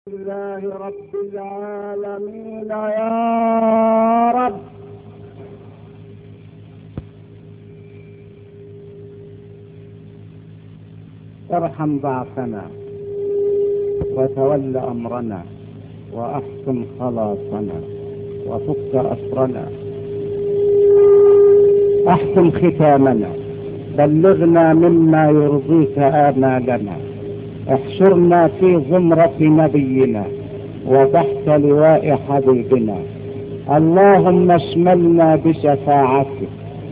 لله رب العالمين يا رب. ارحم ضعفنا وتول أمرنا وأحسن خلاصنا وفك أسرنا، أحسن ختامنا، بلغنا مما يرضيك آمالنا، احشرنا في زمرة نبينا وتحت لواء حبيبنا. اللهم اشملنا بشفاعتك،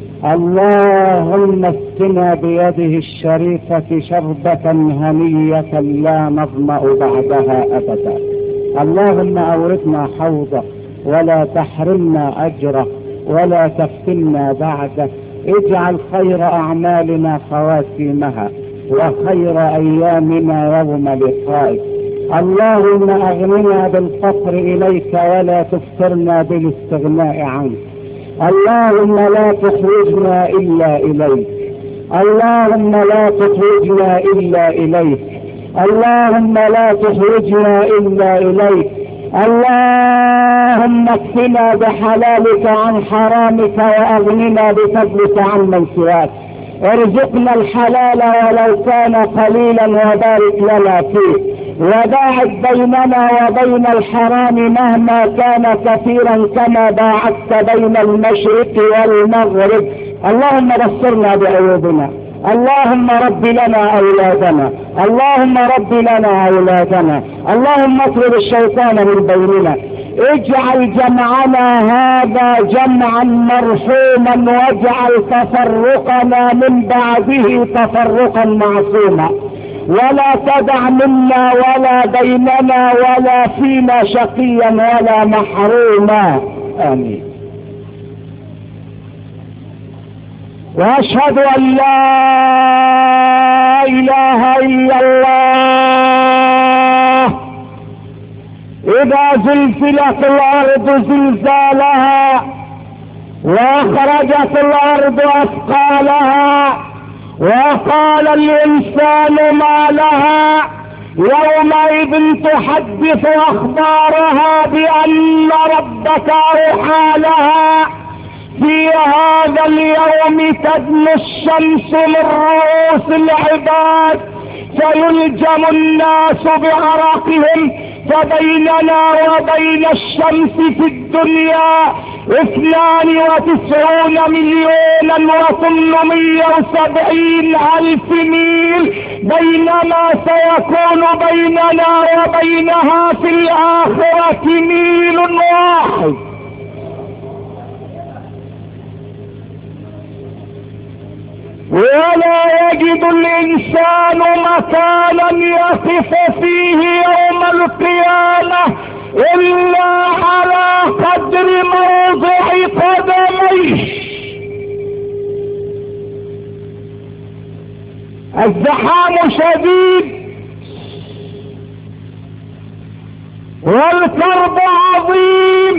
اللهم اسقنا بيده الشريفة شربة هنية لا نظمأ بعدها أبدا. اللهم أوردنا حوضه ولا تحرمنا أجره ولا تفتنا بعده. اجعل خير أعمالنا خواتيمها وخير أيامنا يوم لقائك. اللهم أغننا بالفقر إليك ولا تفترنا بالاستغناء عنك. اللهم لا تخرجنا إلا إليك، اللهم لا تخرجنا إلا إليك، اللهم لا تخرجنا إلا إليك. اللهم اكفنا بحلالك عن حرامك وأغننا بفضلك عن من سواك. ارزقنا الحلال ولو كان قليلا وبارك لنا فيه، وباعد بيننا وبين الحرام مهما كان كثيرا كما باعدت بين المشرق والمغرب. اللهم بصرنا بعيوبنا، اللهم رب لنا أولادنا، اللهم رب لنا أولادنا، اللهم اطرد الشيطان من بيننا. اجعل جمعنا هذا جمعا مرحوما واجعل تفرقنا من بعده تفرقا معصوما، ولا تدع منا ولا بيننا ولا فينا شقيا ولا محروما. آمين. وأشهد أن لا إله إلا الله. إذا زلزلت الأرض زلزالها وأخرجت الأرض أثقالها وقال الإنسان ما لها يومئذ تحدث أخبارها بأن ربك أوحى لها. في هذا اليوم تدنو الشمس من رؤوس العباد فيلجم الناس بعرقهم، فبيننا وبين الشمس في الدنيا 92,870,000 ميل، بينما سيكون بيننا وبينها في الآخرة ميل واحد. ولا يجد الإنسان مكانا يقف فيه يوم القيامة إلا على قدر موضع قدميه. الزحام شديد والكرب عظيم،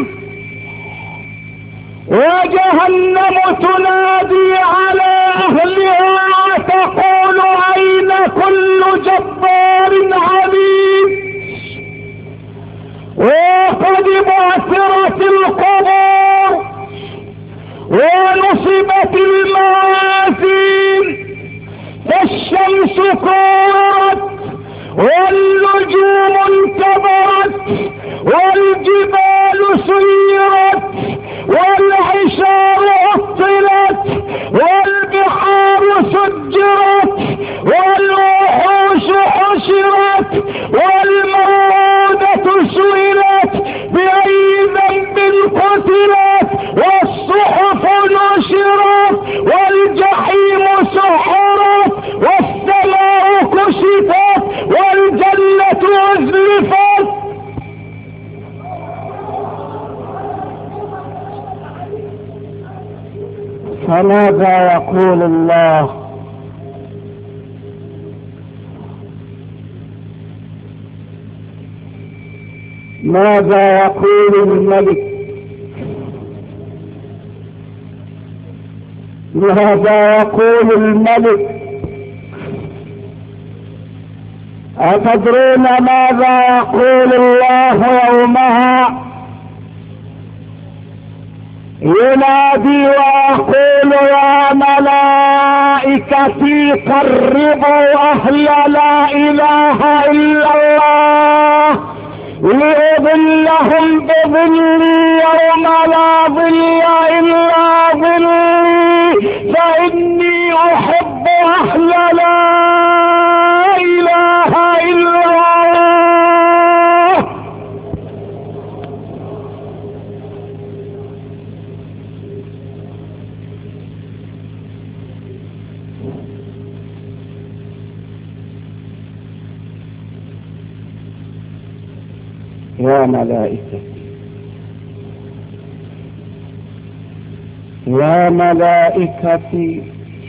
وجهنم تنادي على أهلها تقول أين كل جبار عنيد. وقد بعثرت القبور ونصبت الموازين، فالشمس كورت والنجوم انكبرت والجبال سيرت والعشار عطلت والبحار سجرت والوحوش حشرت والموءودة سئلت بأي ذنب قتلت والصحف نشرت والجحيم سحرت والسماء كشفت والجنة أزلفت. فماذا يقول الله؟ ماذا يقول الملك؟ ماذا يقول الملك؟ أتدرون ماذا يقول الله يومها؟ ينادي ويقول يا ملائكتي قربوا أهل لا إله إلا الله لأظلهم بظلي يوم لا ظل إلا ظلي فإني أحب أهل لا إله إلا الله. يا ملائكتي يا ملائكتي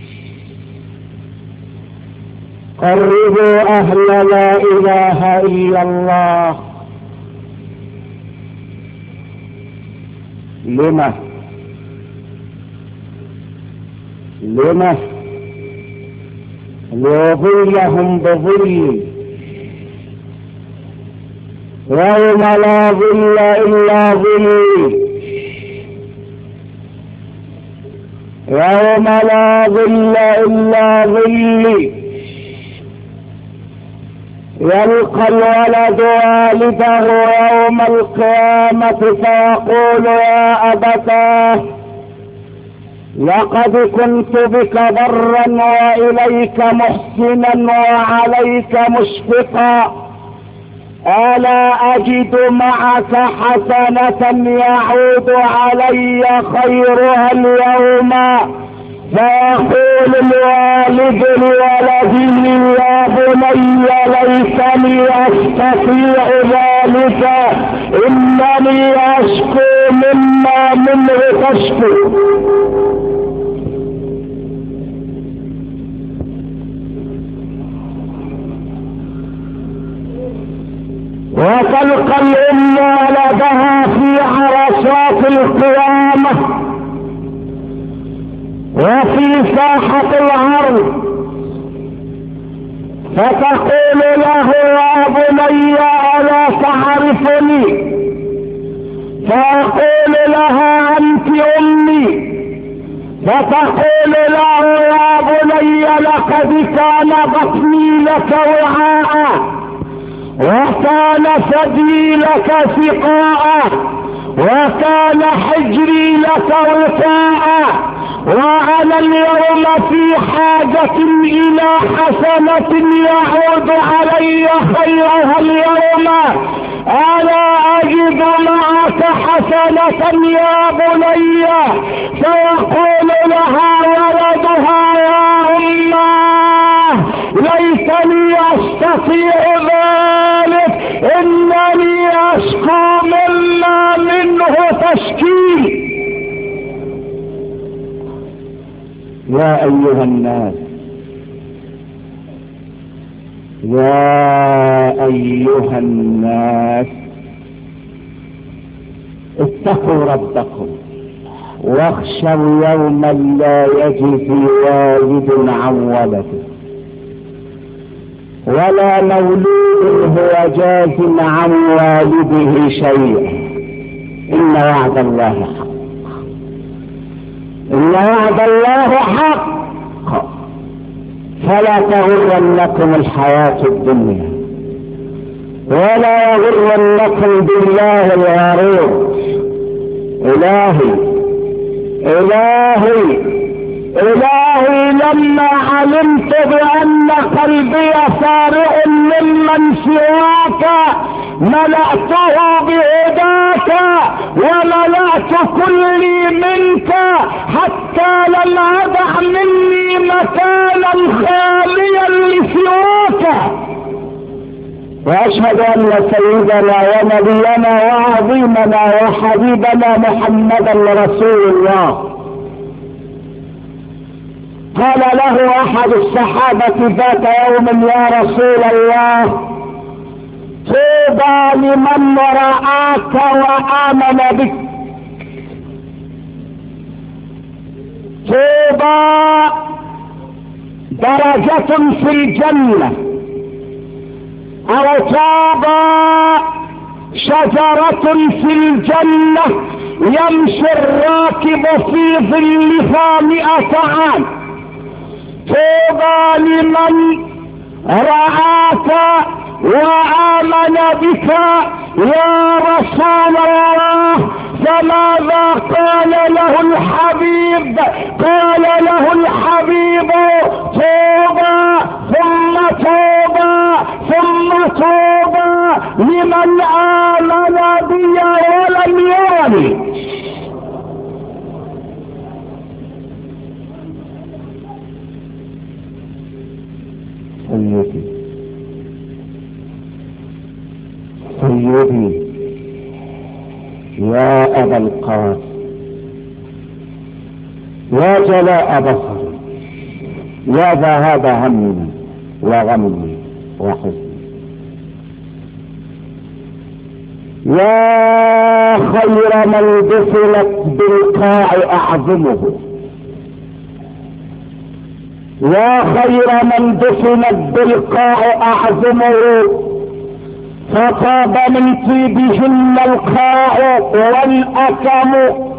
قربوا أهل لا إله إلا الله. لما ليظلهم بظلي يوم لا ظل إلا ظلي يوم لا ظل إلا ظلي. يلقى الولد والده يوم القيامة فيقول يا أبتاه لقد كنت بك برا وإليك محسنا وعليك مشفقا ألا أجد معك حسنة يعود علي خيرها اليوم؟ فيقول الوالد لولده يا بني ليتني أستطيع ذلك إنني أشكو مما منه تشكو. وتلقى الأم ولدها في عرصات القيامة وفي ساحة العرض فتقول له يا بني ألا تعرفني؟ فيقول لها أنت أمي. فتقول له يا بني لقد كان بطني لك وعاء وكان ثدي لك سقاء وكان حجري لك وفاء وأنا اليوم في حاجة إلى حسنة يعود علي خيرها اليوم. ألا أجد معك حسنة يا بني؟ فيقول لها ولدها يا أماه ليتني أستطيع ذلك إنني أشكو مما منه تشكي. يا أيها الناس يا أيها الناس اتقوا ربكم واخشوا يوما لا يجزي والد عن ولده ولا مولود هو جاز عن والده شيئا. إن وعد الله حق إن وعد الله حق فلا تغرنكم الحياة الدنيا ولا يغرنكم بالله الغرور. إلهي لما علمت بأن قلبي فارغ ممن سواك ملأته بهداك وملأت كلي منك حتى لم أدع مني مكانا خاليا لسواك. وأشهد أن سيدنا ونبينا وعظيمنا وحبيبنا محمدا رسول الله. قال له أحد الصحابة ذات يوم يا رسول الله طوبى لمن رآك وآمن بك. طوبى درجة في الجنة أو طوبى شجرة في الجنة يمشي الراكب في ظلها 100 عام. طوبى لمن رعاك وآمن بك يا رسول الله. فماذا قال له الحبيب؟ قال له الحبيب طوبى ثم طوبى ثم طوبى لمن آمن بي ولم يرني. سيدي يا أبا القاسم، يا جلاء بصري، يا ذهاب همي وغمي وحزني، يا خير من دخلت بالقاع أعظمه، يا خير من دفنت بالقاع أعظمه، فطاب من طيبهن القاع والأكم.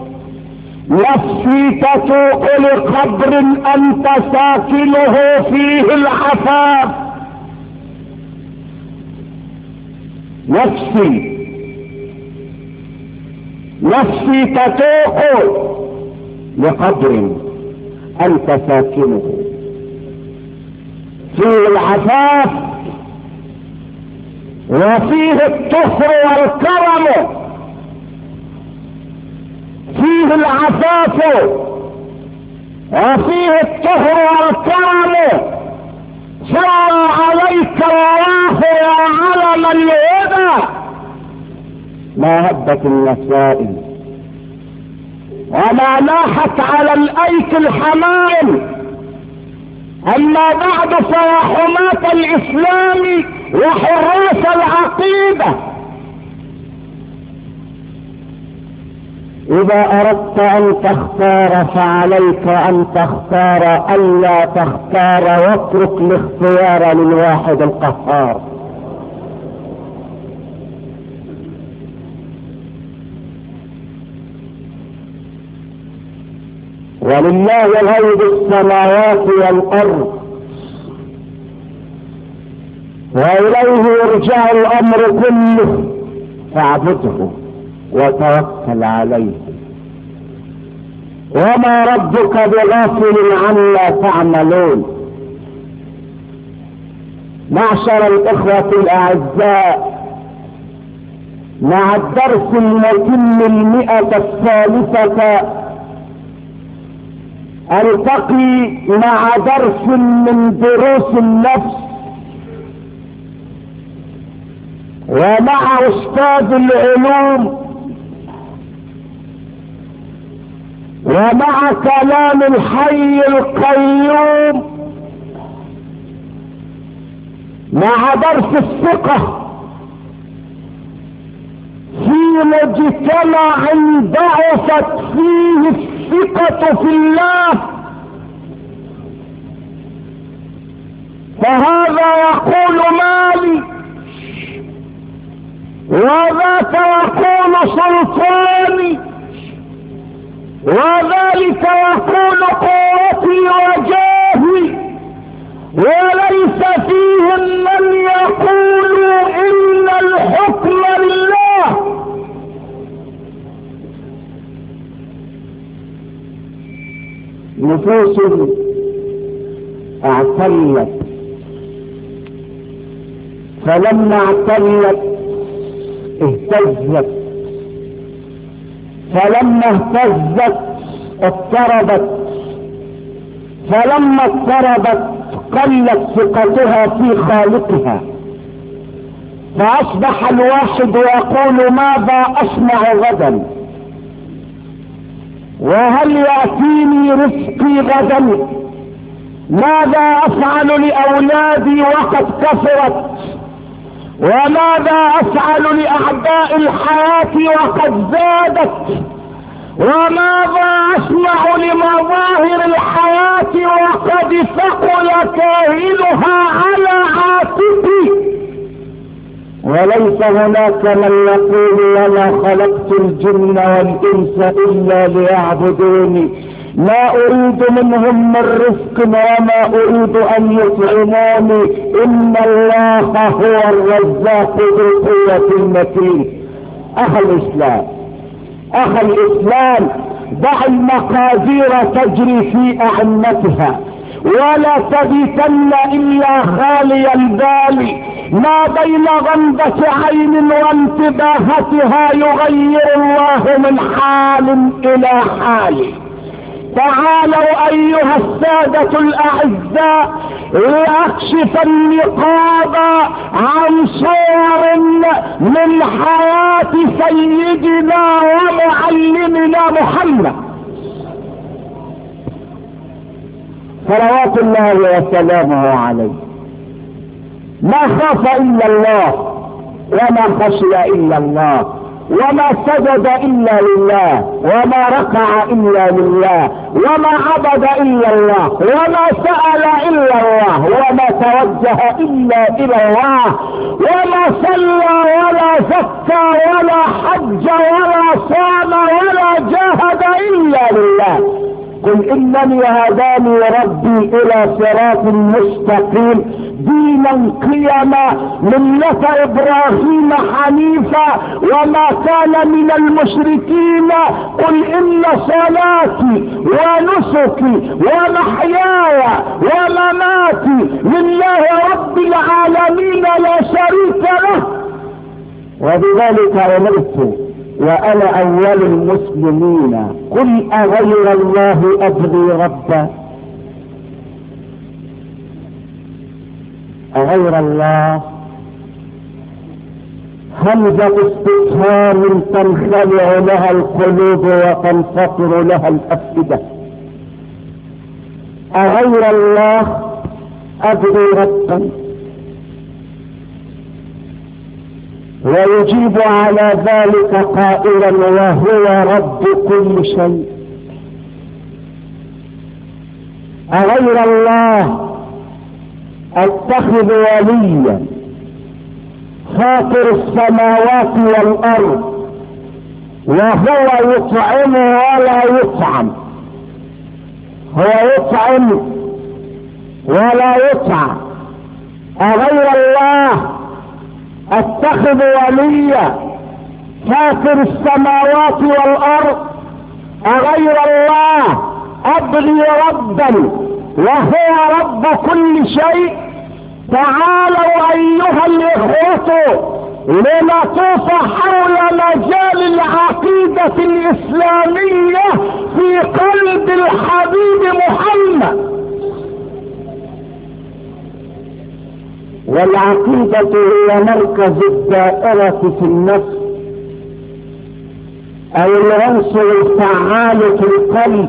نفسي تتوق لقبر أنت ساكنه فيه العفاف. نفسي تتوق لقبر أنت ساكنه فيه العفاف وفيه الطهر والكرم. فيه العفاف وفيه الطهر والكرم. صلى عليك الله يا علم الهدى. ما هبت النسائم وما لاحت على الايك الحمائم. اما بعد فيا حماة الاسلام وحراس العقيدة، اذا اردت ان تختار فعليك ان تختار الا تختار، واترك الاختيار للواحد القهار. ولله غيب السماوات والارض واليه يرجع الامر كله، فاعبده وتوكل عليه. وما ربك بغافل عما تعملون. معشر الاخوة الاعزاء، مع الدرس المتم 100 التقي مع درس من دروس النفس، ومع استاذ العلوم، ومع كلام الحي القيوم، مع درس الثقة في مجتمع ضعفت فيه الثقة في الله. فهذا يقول مالي، وذاك يقول سلطاني، وذلك يقول قوتي وجاهي، وليس فيهم من يقول إن الحكم لله. نفوس اعتلت، فلما اعتلت اهتزت، فلما اهتزت اضطربت، فلما اضطربت قلت ثقتها في خالقها، فاصبح الواحد يقول ماذا اصنع غدا، وهل يأتيني رزقي غدا، ماذا افعل لاولادي وقد كثرت، وماذا افعل لاعداء الحياة وقد زادت، وماذا اصنع لمظاهر الحياة وقد ثقل كاهلها على عاتقي. وليس هناك من يقول وما خلقت الجن والإنس إلا ليعبدوني ما أريد منهم من رزق وما أريد أن يطعموني إن الله هو الرزاق ذو القوة المتين. أخ الإسلام دع المقادير تجري في أعنتها ولا تبيتن إلا خالي البال. ما بين غمضة عين وانتباهتها يغير الله من حال إلى حال. تعالوا أيها السادة الأعزاء لأكشف النقاب عن صور من حياة سيدنا ومعلمنا محمد صلوات الله وسلامه عليه. ما خاف إلا الله وما خشي إلا الله وما سجد إلا لله وما ركع إلا لله وما عبد إلا الله وما سأل إلا الله وما توجه إلا إلى الله وما صلى ولا زكى ولا حج ولا صام ولا جاهد إلا لله. قل إنني هداني ربي إلى صراط مستقيم دينا قيما ملة إبراهيم حنيفا وما كان من المشركين. قل إن صلاتي ونسكي ومحياي ومماتي لله رب العالمين لا شريك له وبذلك أمرت وأنا أول المسلمين. قل أغير الله أبغي ربا أغير الله همزة استفهام تنخلع لها القلوب وتنفطر لها الأفئدة. أغير الله أبغي ربا ويجيب على ذلك قائلا وهو رب كل شيء. أغير الله اتخذ وليا فاطر السماوات والأرض وهو يطعم ولا يطعم. هو يطعم ولا يطعم. أغير الله اتخذ وليا فاطر السماوات والأرض أغير الله أبغي ربا وهو رب كل شيء. تعالوا أيها الإخوة لنطوف حول مجال العقيدة الإسلامية في قلب الحبيب محمد. والعقيدة هي مركز الدائرة في النفس أو العنصر الفعال في القلب،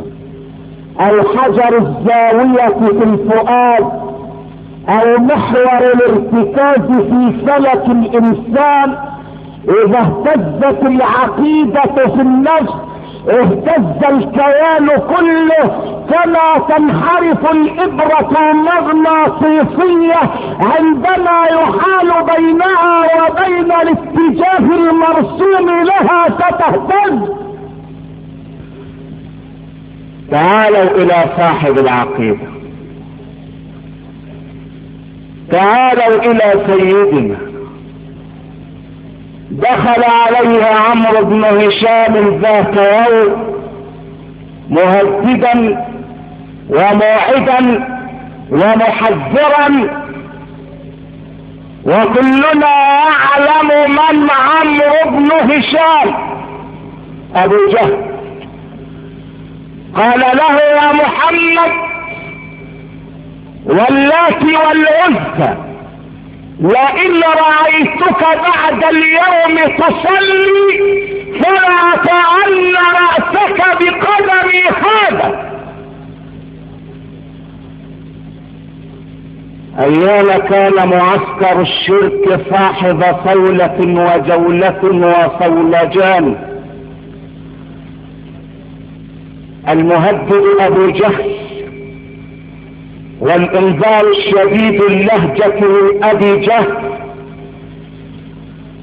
الحجر الزاوية في الفؤاد، أو محور الارتكاز في فلك الإنسان. إذا اهتزت العقيدة في النفس اهتز الكيان كله، كما تنحرف الإبرة المغناطيسية عندما يحال بينها وبين الاتجاه المرسوم لها فتهتز. تعالوا إلى صاحب العقيدة، تعالوا إلى سيدنا. دخل عليه عمرو بن هشام ذات يوم مهددا وموعدا ومحذرا، وكلنا يعلم من عمرو بن هشام، أبو جهل. قال له: يا محمد، واللات والعزى لئن رأيتك بعد اليوم تصلي فلا تعل رأسك بقدمي هذا. أيام كان معسكر الشرك صاحب صولة وجولة وصولجان. المهدد أبو جهل، والإنذار الشديد اللهجة من أبي جهل،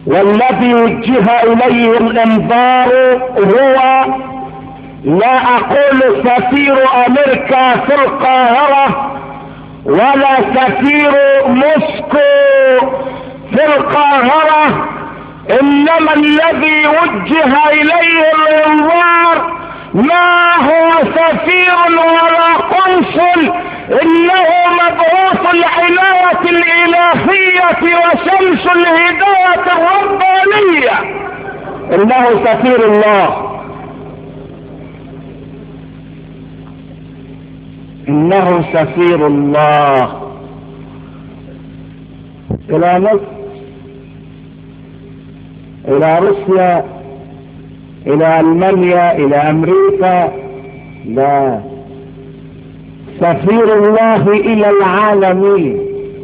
والذي وجه اليه الانذار هو، لا اقول سفير امريكا في القاهرة ولا سفير موسكو في القاهرة، انما الذي وجه اليه الانذار ما هو سفير ولا قنصل، انه مبعوث العناية الالهية وشمس الهداية الربانية، انه سفير الله، انه سفير الله الى مصر، الى روسيا، الى المانيا، الى امريكا، لا، سفير الله الى العالمين.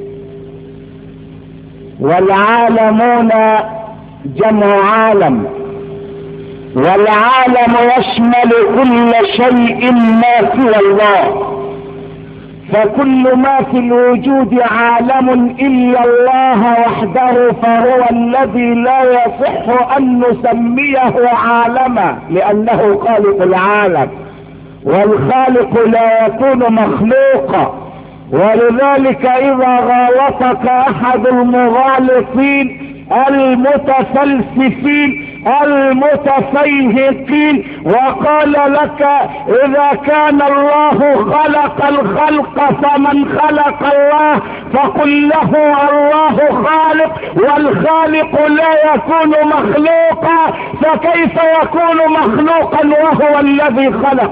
والعالمون جمع عالم، والعالم يشمل كل شيء ما سوى الله، فكل ما في الوجود عالم الا الله وحده، فهو الذي لا يصح ان نسميه عالما لانه خالق العالم، والخالق لا يكون مخلوقا. ولذلك اذا غالطك احد المغالطين المتفلسفين المتفيهقين وقال لك اذا كان الله خلق الخلق فمن خلق الله، فقل له الله خالق، والخالق لا يكون مخلوقا، فكيف يكون مخلوقا وهو الذي خلق؟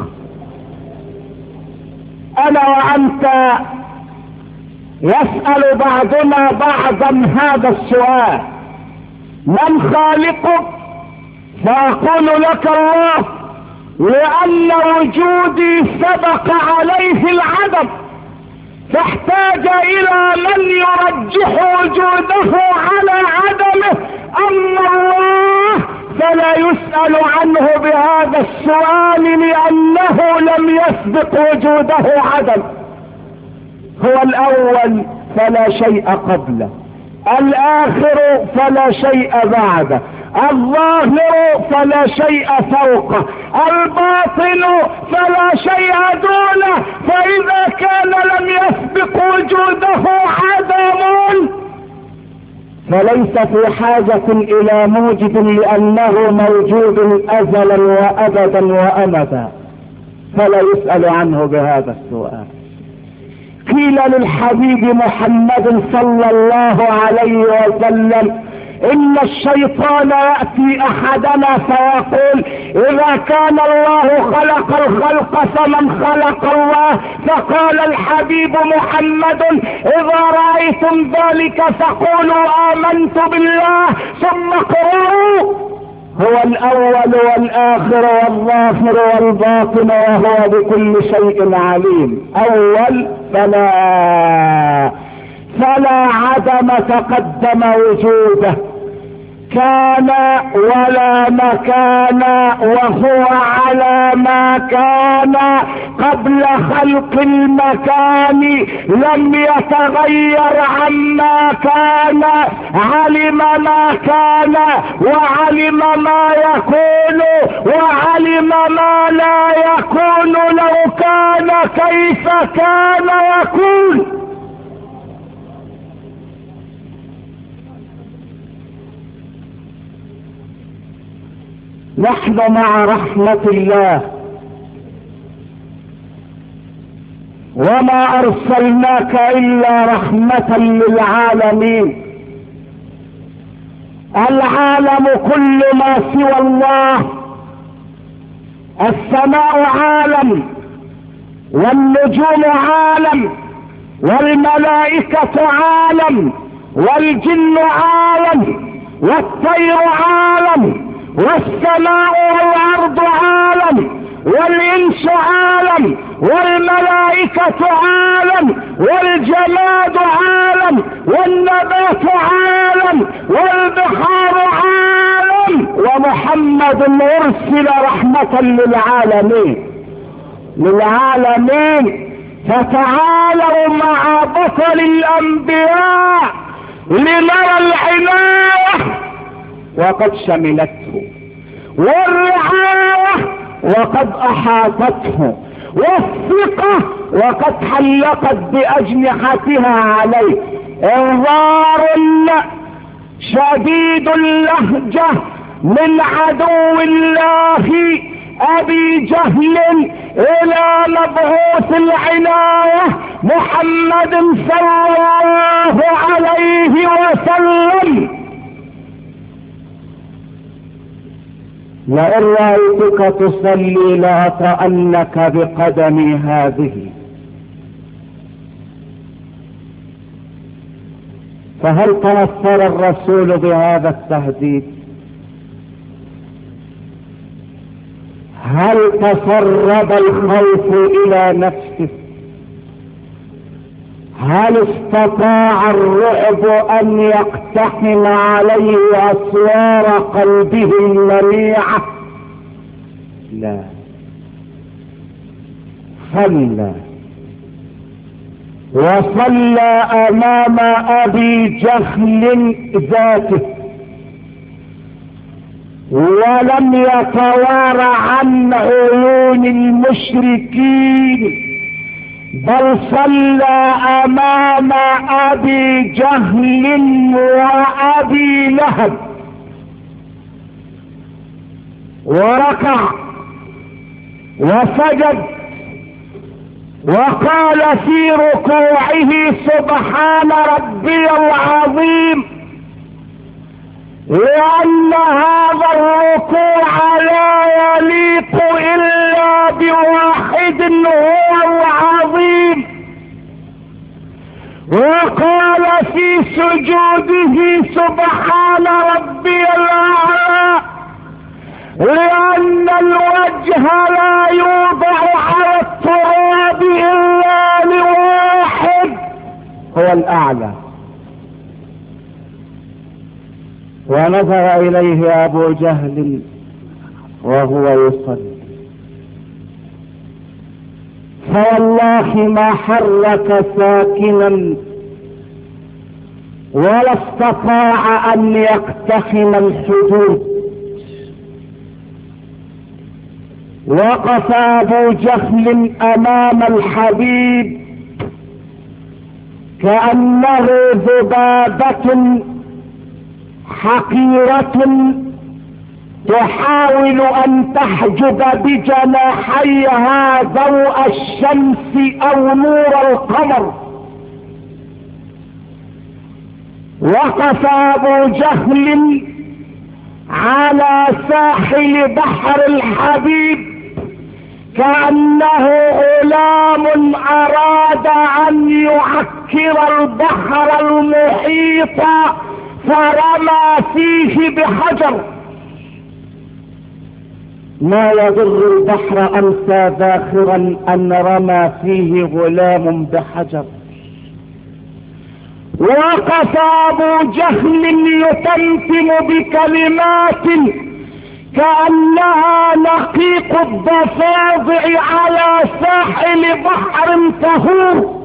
انا وانت يسأل بعضنا بعضا هذا السؤال: من خالقك؟ فأقول لك الله، لأن وجودي سبق عليه العدم، فاحتاج إلى من يرجح وجوده على عدمه. أما الله فلا يسأل عنه بهذا السؤال لأنه لم يسبق وجوده عدم. هو الأول فلا شيء قبله، الآخر فلا شيء بعده، الظاهر فلا شيء فوقه، الباطن فلا شيء دونه. فإذا كان لم يسبق وجوده عدم فليس في حاجة إلى موجد، لأنه موجود أزلا وأبدا وأمدا، فلا يسأل عنه بهذا السؤال. قيل للحبيب محمد صلى الله عليه وسلم: إن الشيطان يأتي أحدنا فيقول إذا كان الله خلق الخلق فمن خلق الله؟ فقال الحبيب محمد: إذا رأيتم ذلك فقولوا آمنت بالله، ثم اقرأوا: هو الأول والآخر والظاهر والباطن وهو بكل شيء عليم. أول فلا عدم تقدم وجوده، كان ولا مكان، وهو على ما كان قبل خلق المكان، لم يتغير عما كان، علم ما كان وعلم ما يكون وعلم ما لا يكون، لو كان كيف كان يكون. نحن مع رحمة الله، وما أرسلناك إلا رحمة للعالمين. العالم كل ما سوى الله، السماء عالم، والنجوم عالم، والملائكة عالم، والجن عالم، والطير عالم، والسماء والأرض عالم، والإنس عالم، والملائكة عالم، والجماد عالم، والنبات عالم، والبحار عالم، ومحمد أرسل رحمة للعالمين. فتعالوا مع بطل الأنبياء لنرى العناية وقد شملته، والرعاية وقد احاطته، والثقة وقد حلقت باجنحتها عليه. انذار شديد اللهجة من عدو الله ابي جهل الى مبعوث العناية محمد صلى الله عليه وسلم: لئن رأيتك تصلي لأطأنك بقدمي هذه. فهل تأثر الرسول بهذا التهديد؟ هل تسرب الخوف إلى نفسه؟ هل استطاع الرعب أن يقتحم عليه أسوار قلبه المنيعة؟ لا، صلى وصلى أمام أبي جهل ذاته، ولم يتوارى عن عيون المشركين، بل صلى أمام أبي جهل وأبي لهب، وركع وسجد وقال في ركوعه: سبحان ربي العظيم، لأن هذا الركوع لا يليق إلا بواحد هو العظيم. وقال في سجوده: سبحان ربي الأعلى، لأن الوجه لا يوضع على التراب إلا لواحد هو الأعلى. ونظر إليه أبو جهل وهو يصلي، فوالله ما حرك ساكنا ولا استطاع أن يقتحم الحدود. وقف أبو جهل أمام الحبيب كأنه ذبابة حقيرة تحاول أن تحجب بجناحيها ضوء الشمس أو نور القمر. وقف أبو جهل على ساحل بحر الحبيب كأنه غلام أراد أن يعكر البحر المحيط فرمى فيه بحجر. ما يضر البحر أمسى ذاخرا أن رمى فيه غلام بحجر. وقف أبو جهل يتمتم بكلمات كأنها نقيق الضفادع على ساحل بحر طهور.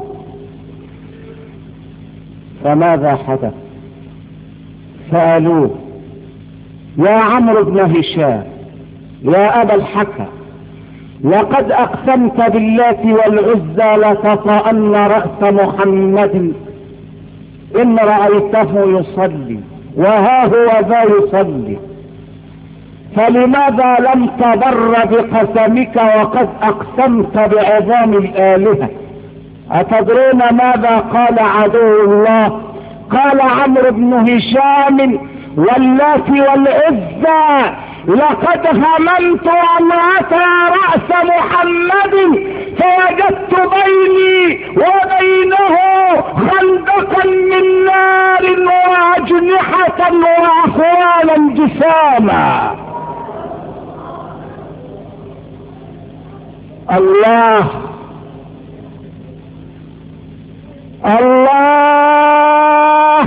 فماذا حدث؟ سألوه: يا عمرو بن هشام، يا أبا الحكم، لقد أقسمت باللات والعزى لتطأن رأس محمد إن رأيته يصلي، وها هو ذا يصلي، فلماذا لم تبر بقسمك وقد أقسمت بعظام الآلهة؟ أتدرون ماذا قال عدو الله؟ قال عمرو بن هشام: واللات والعزى لقد هممت أن أتى رأس محمد فوجدت بيني وبينه خندقا من نار وأجنحة وأخوانا جساما. الله الله.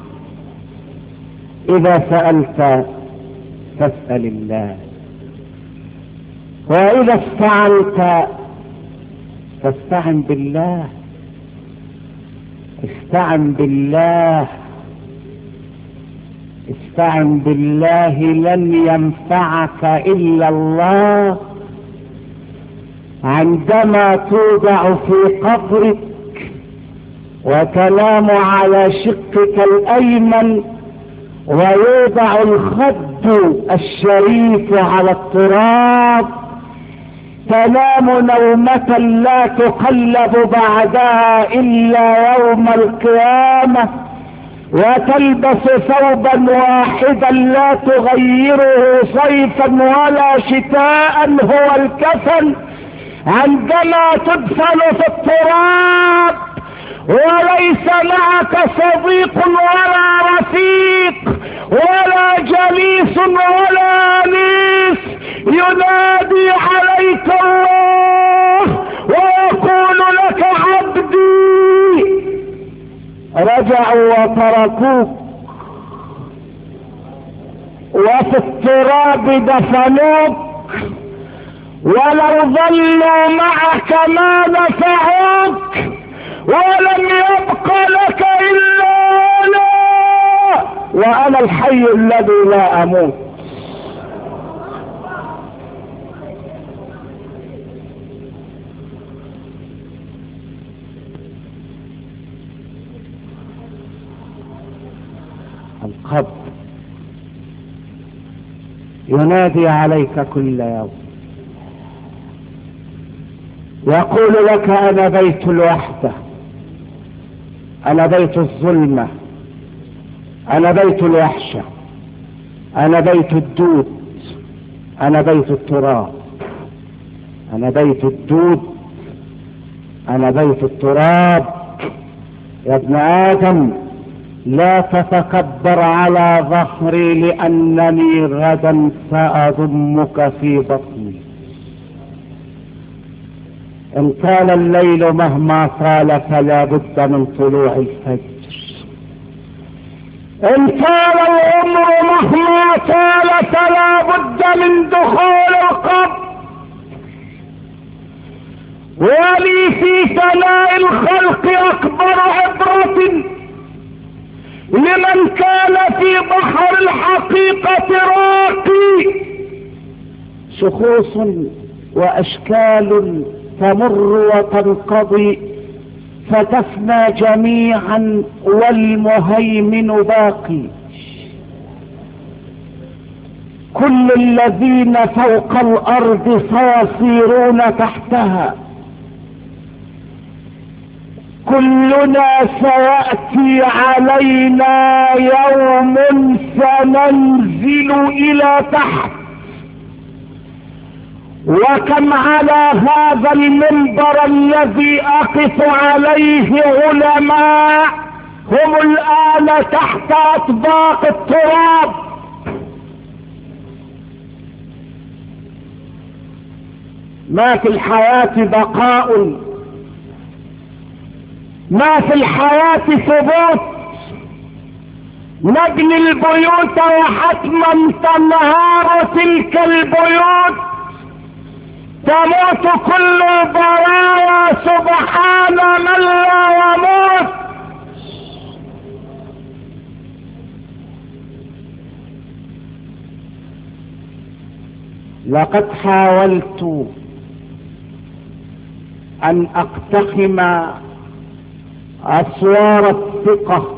إذا سألت فاسأل الله، وإذا استعنت فاستعن بالله. استعن بالله استعن بالله لن ينفعك إلا الله. عندما توضع في قبرك وتنام على شقك الأيمن ويوضع الخد الشريف على التراب، تنام نومة لا تقلب بعدها إلا يوم القيامة، وتلبس ثوبا واحدا لا تغيره صيفا ولا شتاء هو الكفن. عندما تدفن في التراب وليس معك صديق ولا رفيق ولا جليس ولا أنيس، ينادي عليك الله ويقول لك عبدي، رجعوا وتركوك وفي التراب دفنوك، ولو ظلوا معك ما نفعوك، ولم يبق لك إلا أنا، وأنا الحي الذي لا أموت. القبر ينادي عليك كل يوم، يقول لك أنا بيت الوحدة، أنا بيت الظلمة، أنا بيت الوحشة، أنا بيت الدود، أنا بيت التراب، أنا بيت الدود، أنا بيت التراب. يا ابن آدم لا تتكبر على ظهري، لأنني غدا سأضمك في بطني. إن طال الليل مهما طال فلا بد من طلوع الفجر، إن طال العمر مهما طال فلا بد من دخول القبر. ولي في ثناء الخلق أكبر عبرة لمن كان في بحر الحقيقة راقي، شخوص وأشكال تمر وتنقضي فتفنى جميعا والمهيمن باقي. كل الذين فوق الأرض سيصيرون تحتها، كلنا سيأتي علينا يوم سننزل إلى تحت. وكم على هذا المنبر الذي أقف عليه علماء هم الآن تحت أطباق التراب. ما في الحياة بقاء، ما في الحياة ثبوت. نبني البيوت وحتما تنهار تلك البيوت، تموت كل البرايا سبحان من لا يموت. لقد حاولت أن أقتحم أسوار الثقة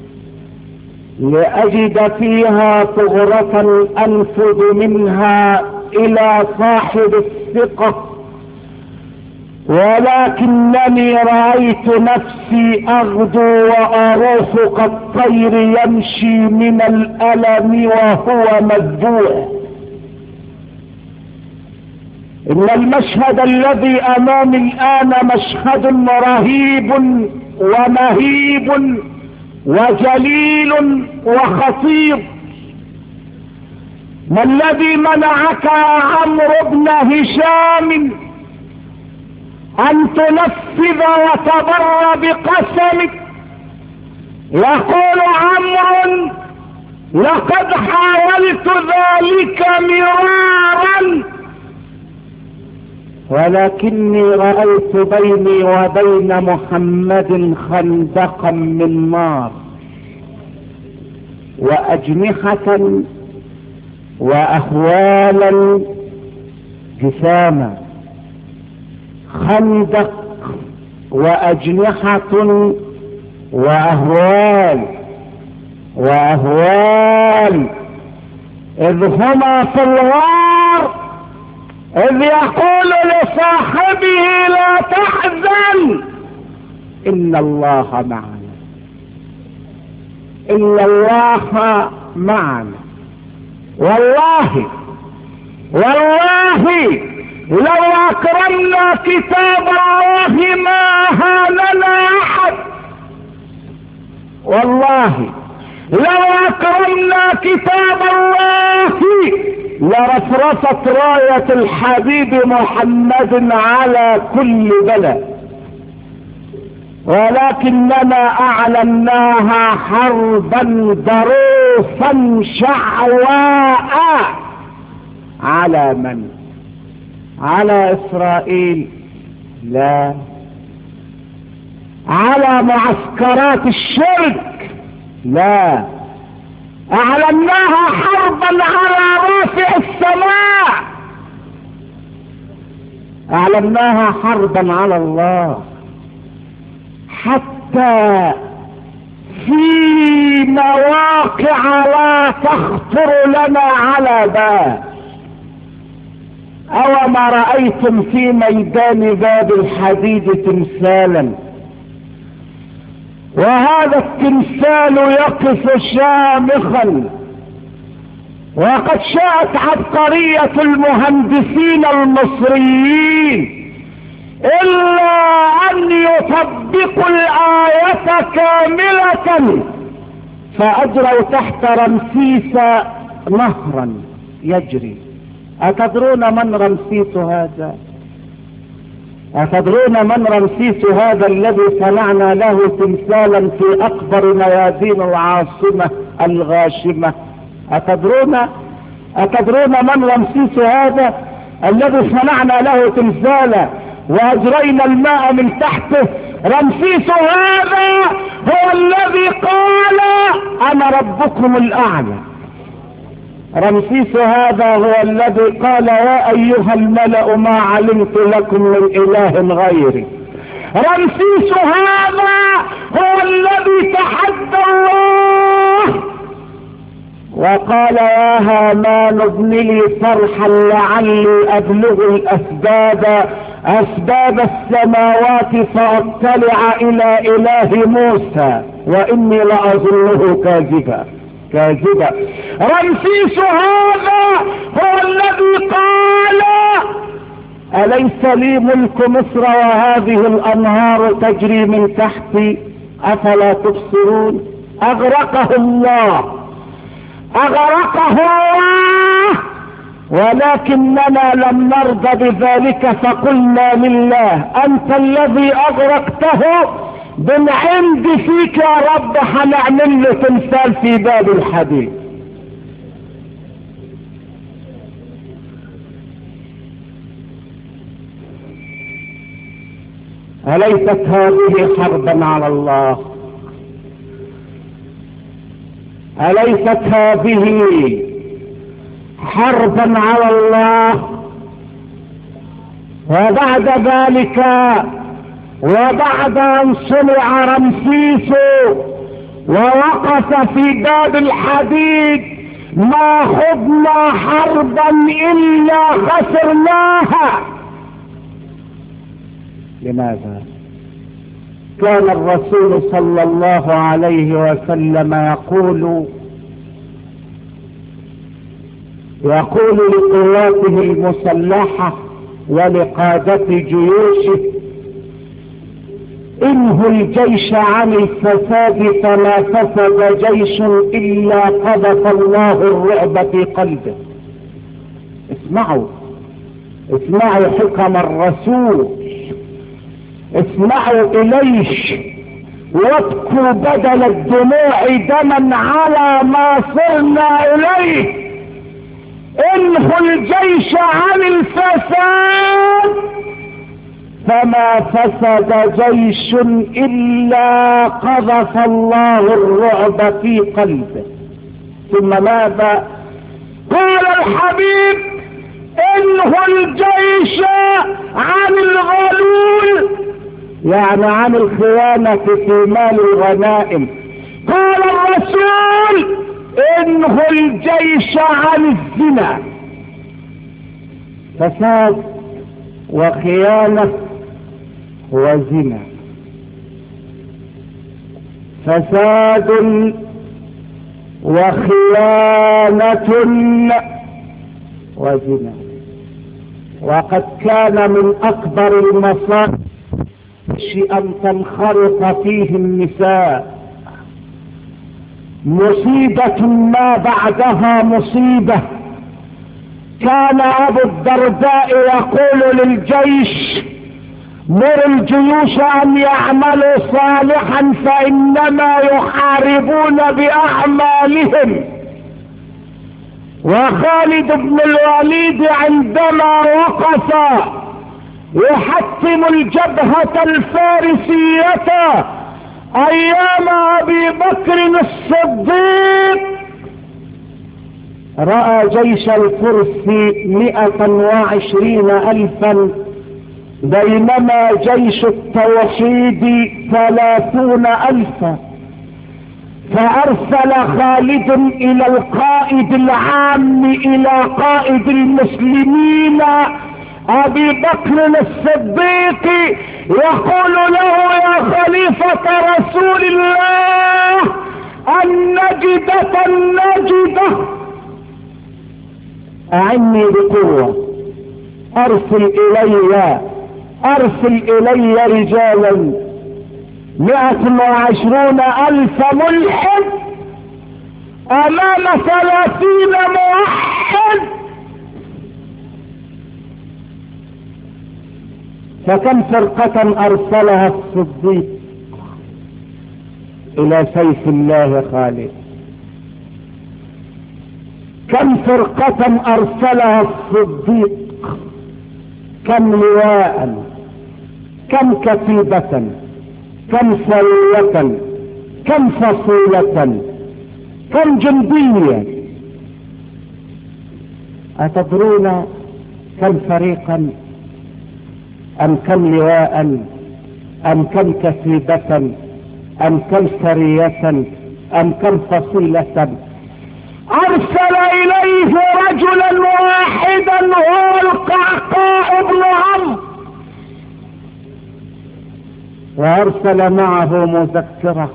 لأجد فيها ثغرة أنفذ منها إلى صاحب الثقة، ولكنني رأيت نفسي أغدو وأروح كالطير يمشي من الألم وهو مذبوح. إن المشهد الذي أمامي الآن مشهد رهيب ومهيب وجليل وخطير. ما الذي منعك يا عمرو بن هشام أن تنفذ وتبر بقسمك؟ يقول عمرو لقد حاولت ذلك مرارا، ولكني رأيت بيني وبين محمد خندقا من نار. وأجنحة وأهوالا جساما. خندق وأجنحة وأهوال إذ هما في الغار إذ يقول لصاحبه لا تحزن إن الله معنا، إن الله معنا. والله لو أكرمنا كتاب الله ما هاننا أحد. والله لو أكرمنا كتاب الله لرفرفت راية الحبيب محمد على كل بلد، ولكننا أعلناها حربا ضروسا شعواء. على من؟ على إسرائيل؟ لا، على معسكرات الشرك؟ لا، أعلناها حربا على رافع السماء، أعلناها حربا على الله، حتى في مواقع لا تخطر لنا على بال. أوما رأيتم في ميدان باب الحديد تمثالا، وهذا التمثال يقف شامخا، وقد شاءت عبقرية المهندسين المصريين إلا أن يطبقوا الآية كاملة، فأجروا تحت رمسيس نهرا يجري. أتدرون من رمسيس هذا؟ أتدرون من رمسيس هذا الذي صنعنا له تمثالا في أكبر ميادين العاصمة الغاشمة؟ أتدرون من رمسيس هذا الذي صنعنا له تمثالا وأجرينا الماء من تحته؟ رمسيس هذا هو الذي قال أنا ربكم الأعلى. رمسيس هذا هو الذي قال يا أيها الملأ ما علمت لكم من إله غيري. رمسيس هذا هو الذي تحدى الله وقال يا هامان ابن لي صرحا لعلي أبلغ أسباب السماوات فأطلع إلى إله موسى وإني لأظنه كاذبا. رمسيس هذا هو الذي قال أليس لي ملك مصر وهذه الأنهار تجري من تحتي أفلا تبصرون؟ أغرقه الله، ولكننا لم نرضى بذلك فقلنا لله أنت الذي أغرقته، بالعند فيك يا رب هنعمل له تمثال في باب الحديد. أليست هذه حربا على الله؟ أليست هذه حربا على الله؟ وبعد ذلك وبعد أن صنع رمسيس ووقف في باب الحديد ما خضنا حربا إلا خسرناها. لماذا؟ كان الرسول صلى الله عليه وسلم يقول لقواته المسلحة ولقادة جيوشه انهوا الجيش عن الفساد فما فسد جيش الا قذف الله الرعب في قلبه. اسمعوا حكم الرسول، اسمعوا اليه وابكوا بدل الدموع دما على ما صرنا اليه. انهوا الجيش عن الفساد فما فسد جيش الا قذف الله الرعب في قلبه. ثم ماذا؟ قال الحبيب انهوا الجيش عن الغلول، يعني عن الخيانة في مال الغنائم. قال الرسول انهوا الجيش عن الزنا. فساد وخيانة وزنا، فساد وخيانة وزنا. وقد كان من اكبر المصائب ان تنخرط فيه النساء، مصيبة ما بعدها مصيبة. كان ابو الدرداء يقول للجيش: مر الجيوش ان يعملوا صالحا فانما يحاربون باعمالهم. وخالد بن الوليد عندما وقف يحطم الجبهة الفارسية ايام ابي بكر الصديق، رأى جيش الفرس 120,000 بينما جيش التوحيد 30,000. فارسل خالد الى القائد العام الى قائد المسلمين ابي بكر الصديق يقول له: يا خليفة رسول الله، النجدة اعني بقوة، ارسل الي رجالا 120,000 ملحد امام 30 موحد. فكم فرقة ارسلها الصديق الى سيف الله خالد؟ كم فرقة ارسلها الصديق؟ كم لواء؟ كم كتيبة؟ كم سرية؟ كم فصيلة؟ كم جندية؟ أتدرون كم فريقا؟ أم كم لواء؟ أم كم كتيبة؟ أم كم سرية؟ أم كم فصيلة؟ أرسل إليه رجلا واحدا هو القعقاع بن عمرو، وارسل معه مذكرة.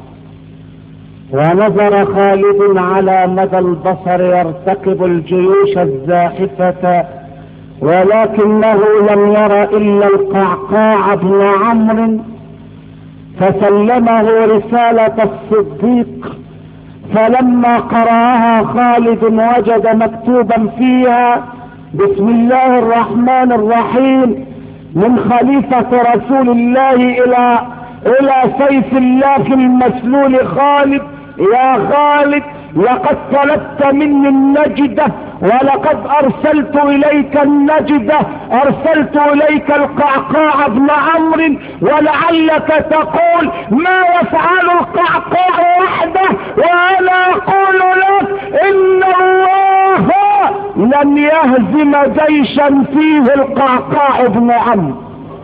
ونظر خالد على مدى البصر يرتقب الجيوش الزاحفة، ولكنه لم ير الا القعقاع بن عمرو، فسلمه رسالة الصديق. فلما قرأها خالد وجد مكتوبا فيها: بسم الله الرحمن الرحيم، من خليفة رسول الله الى سيف الله المسلول خالد: يا خالد، لقد طلبت مني النجدة، ولقد ارسلت اليك النجدة، ارسلت اليك القعقاع بن عمرو، ولعلك تقول ما يفعل القعقاع وحده، وانا اقول لك ان الله لن يهزم جيشا فيه القعقاع بن عمرو.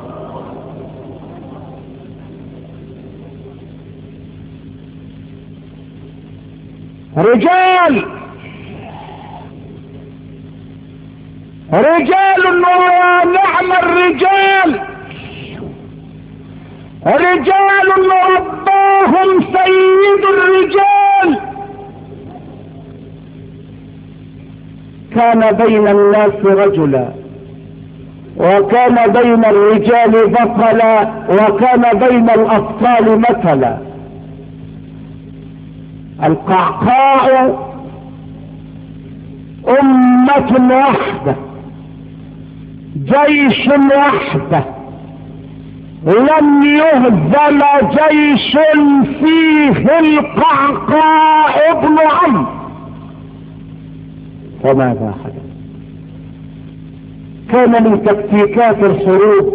رجال ونعم الرجال، رجال رباهم سيد الرجال. كان بين الناس رجلا، وكان بين الرجال بطلا، وكان بين الأبطال مثلا. القعقاع أمة واحدة، جيش واحدة، لم يهزم جيش فيه القعقاع بن عمرو. وماذا حدث؟ كان من تكتيكات الحروب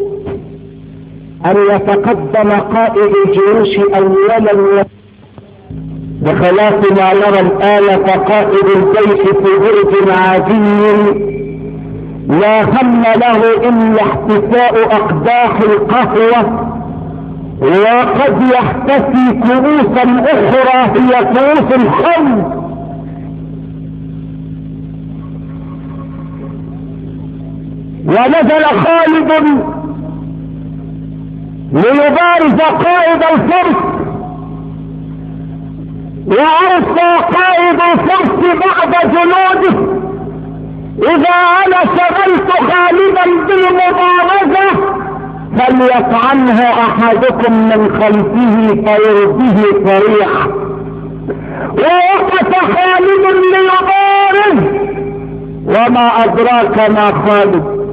أن يتقدم قائد الجيوش أولا بخلاف ما يرى الآن فقائد الجيش في برج عادي لا هم له إلا احتساء أقداح القهوة، وقد يحتسي كؤوسا أخرى هي كؤوس الخمر. ونزل خالد ليبارز قائد الفرس، وأرسى قائد الفرس بعد جنوده: إذا أنا شغلت خالدا بالمبارزة فليطعنه أحدكم من خلفه فيرضيه صريعا. ووقف خالد ليبارز، وما أدراك ما خالد،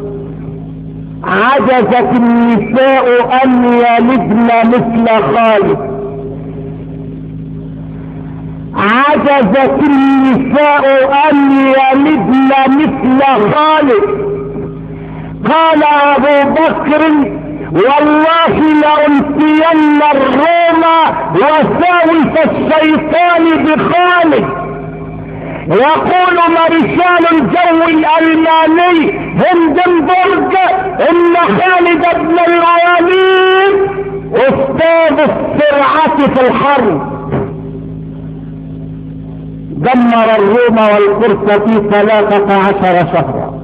عجزت النساء أن يلدن مثل خالد، عجزت النساء أن يلدن مثل خالد. قال أبو بكر: والله لأنسين الروم وساوس الشيطان بخالد. يقول مارشال الجو الألماني هندنبرج إن خالد بن الوليد أستاذ السرعة في الحرب، دمر الروم والفرس في 13 شهرا.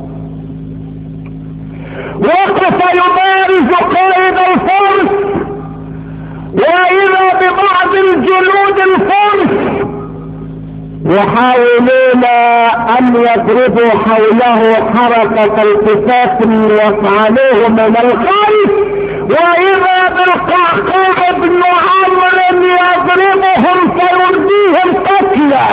وقف يبارز قائد الفرس، وإذا ببعض الجنود الفرس يحاولون أن يضربوا حوله حركة التفاف يفعلوه من الخلف، وإذا بالقعقاع بن عمرو يضربهم فيرديهم قتلا.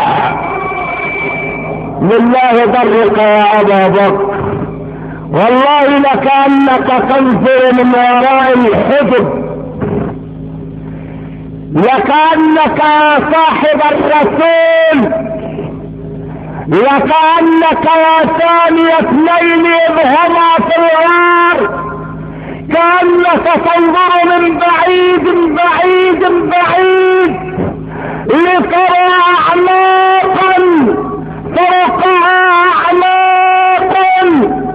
لله ضرك يا أبا بكر، والله لكأنك تنظر من وراء الحجب، لكأنك يا صاحب الرسول، لكأنك يا ثاني اثنين إذ هما في الغار، كأنك تنظر من بعيد بعيد بعيد لترى أعماقا فوقها أعماقا،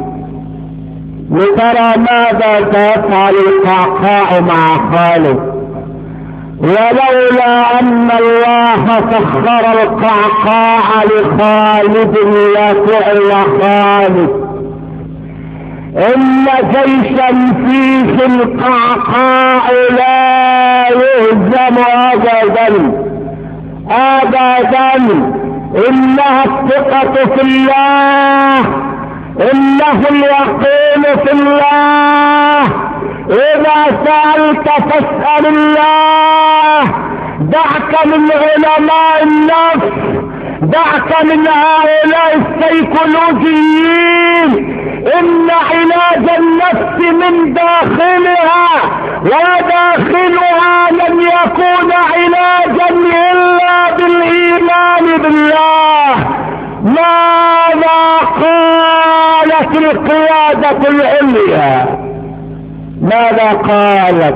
لترى ماذا سيفعل القعقاع مع خالد. ولولا أن الله سخر القعقاع لخالد لفعل خالد. إن جيشا فيه القعقاع لا يهزم أبدا أبدا. إنها الثقة في الله، إنه اليقين في الله. إذا سألت فاسأل الله. دعك من علماء النفس، دعك من هؤلاء السيكولوجيين. إن علاج النفس من داخلها، وداخلها لن يكون علاجا إلا بالإيمان بالله. ماذا قالت القيادة العليا؟ ماذا قالت؟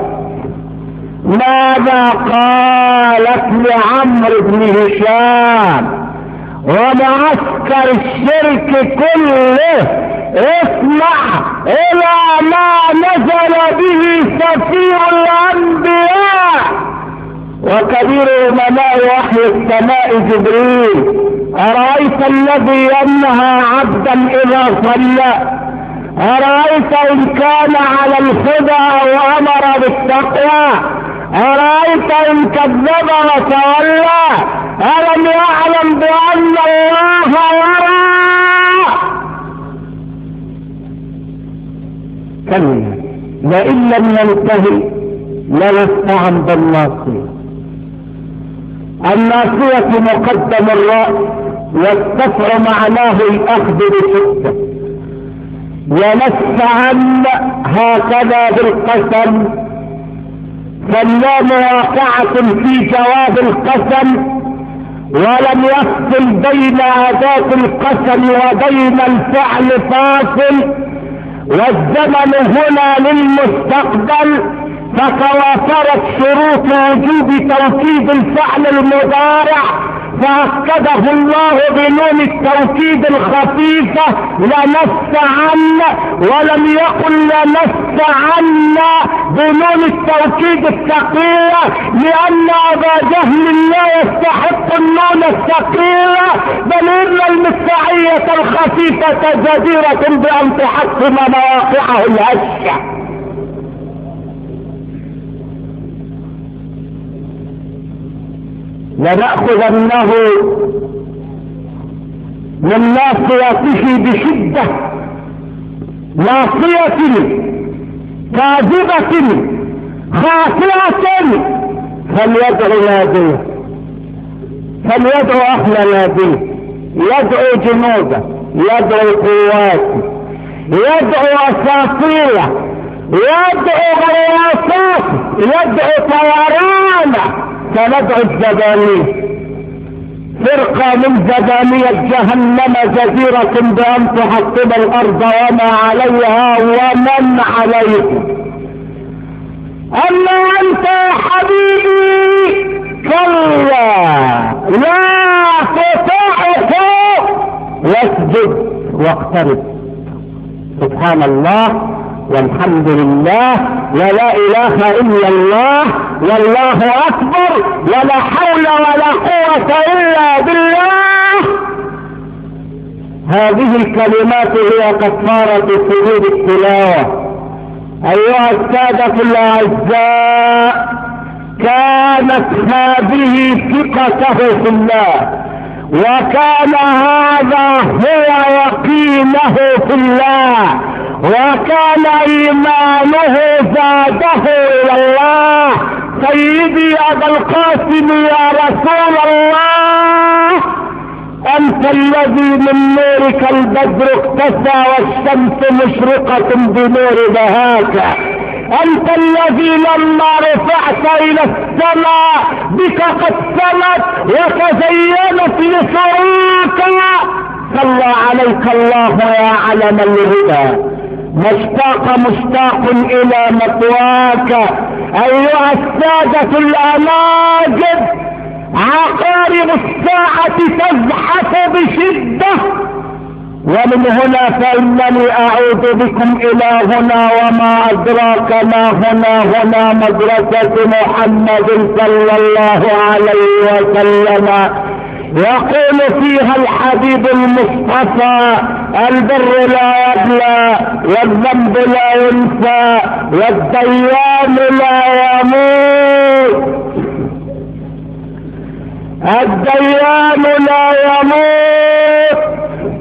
ماذا قالت لعمرو بن هشام ومعسكر الشرك كله؟ اسمع الى ما نزل به سفير الانبياء وكبير امناء وحي السماء جبريل. ارايت الذي ينهى عبدا اذا صلى؟ ارايت ان كان على الهدى وامر بالتقوى؟ ارايت ان كذب وتولى؟ الم يعلم بان الله يرى؟ كلا لئن لم ينتهي لنسمعا بالناصية. الناصية مقدم الرأس، والسفع معناه الاخذ بشدة. ونسمعن هكذا بالقسم، فاللام واقعة في جواب القسم، ولم يفصل بين أداة القسم وبين الفعل فاصل، والزمن هنا للمستقبل، فتوافرت شروط وجوب توكيد الفعل المضارع فأكده الله بنون التوكيد الخفيفة لنص عنا، ولم يقل لنص عنا بنون التوكيد الثقيلة، لأن أبا جهل لا يستحق النون الثقيلة، بل إن المصداقية الخفيفة جديرة بأن تحكم مواقعه الهشة. لنأخذنه من ناصيته بشدة، ناصية كاذبة خاطئة، فليدعو ناديه، فليدعو أهل ناديه، يدعو جنوده، يدعو قواته، يدعو أساطيره، يدعو غواصات، يدعو طيرانه، فندعو الزبانية، فرقة من زبانية جهنم جديرة بأن تحطم الأرض وما عليها ومن عليها. أما أنت يا حبيبي كلا لا تطعه واسجد واقترب. سبحان الله والحمد لله ولا اله الا الله والله اكبر ولا حول ولا قوة الا بالله. هذه الكلمات هي كفارة سجود التلاوة. ايها السادة الاعزاء، كانت هذه ثقته في الله، وكان هذا هو يقينه في الله، وكان ايمانه زاده الى الله. سيدي ابا القاسم يا رسول الله، انت الذي من نورك البدر اختفى والشمس مشرقة بنور بهاك، انت الذي لما رفعت الى السماء بك قد سمت وتزينت لسراك. صلى عليك الله يا علم الهدى، مشتاق الى مثواك. ايها السادة الاماجد، عقارب الساعة تزحف بشدة، ومن هنا فإنني أعود بكم إلى هنا وما أدراك ما هنا. هنا مدرسة محمد صلى الله عليه وسلم، يقول فيها الحبيب المصطفى: البر لا يبلى والذنب لا ينسى والديان لا يموت، الديان لا يموت.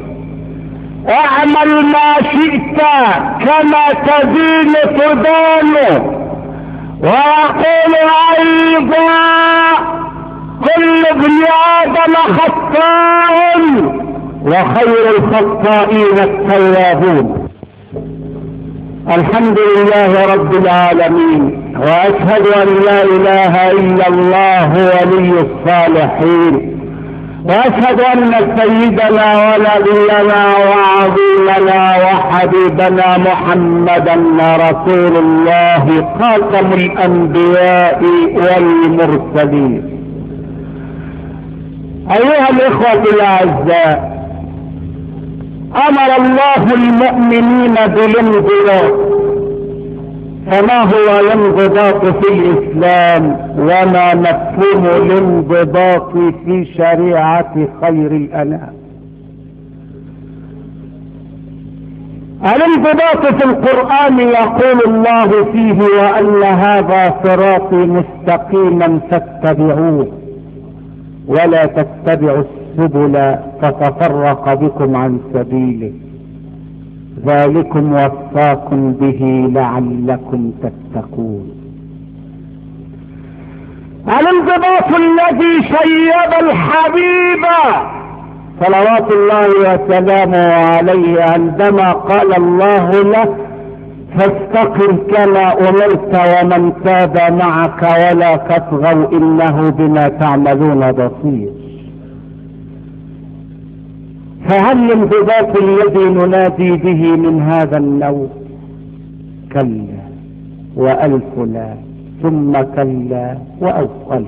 اعمل ما شئت كما تدين تدان. ويقول ايضا: كل ابن ادم خطاء وخير الخطائين التوابون. الحمد لله رب العالمين، واشهد ان لا اله الا الله ولي الصالحين، واشهد ان سيدنا ونبينا وعظيمنا وحبيبنا محمدا رسول الله خاتم الانبياء والمرسلين. ايها الاخوة الاعزاء، امر الله المؤمنين بالانضباط. فما هو الانضباط في الاسلام وما مفهوم الانضباط في شريعة خير الانام؟ الانضباط في القرآن يقول الله فيه: وان هذا صراطي مستقيما فاتبعوه ولا تتبعوا السبل فتفرق بكم عن سبيله ذلكم وصاكم به لعلكم تتقون. الانضباط الذي شيب الحبيب صلوات الله وسلامه عليه عندما قال الله له: فاستقم كما امرت ومن تاب معك ولا تطغوا انه بما تعملون بصير. فهل الانضباط الذي ننادي به من هذا النوع؟ كلا، وألف لا، ثم كلا وألف لا.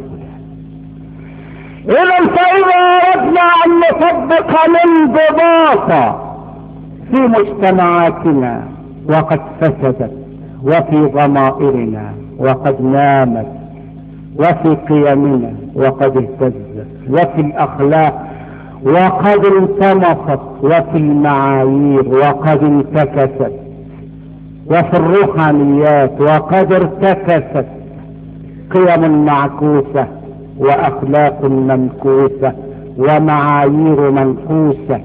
إذا فإذا أردنا أن نطبق الانضباط في مجتمعاتنا وقد فسدت، وفي ضمائرنا وقد نامت، وفي قيمنا وقد اهتزت، وفي الأخلاق وقد انطمست، وفي المعايير وقد انتكست، وفي الروحانيات وقد ارتكست، قيم معكوسة وأخلاق منكوسة ومعايير منحوسة.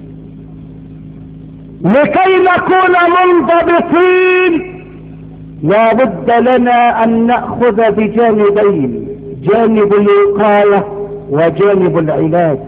لكي نكون منضبطين لا بد لنا أن نأخذ بجانبين، جانب الوقاية وجانب العلاج.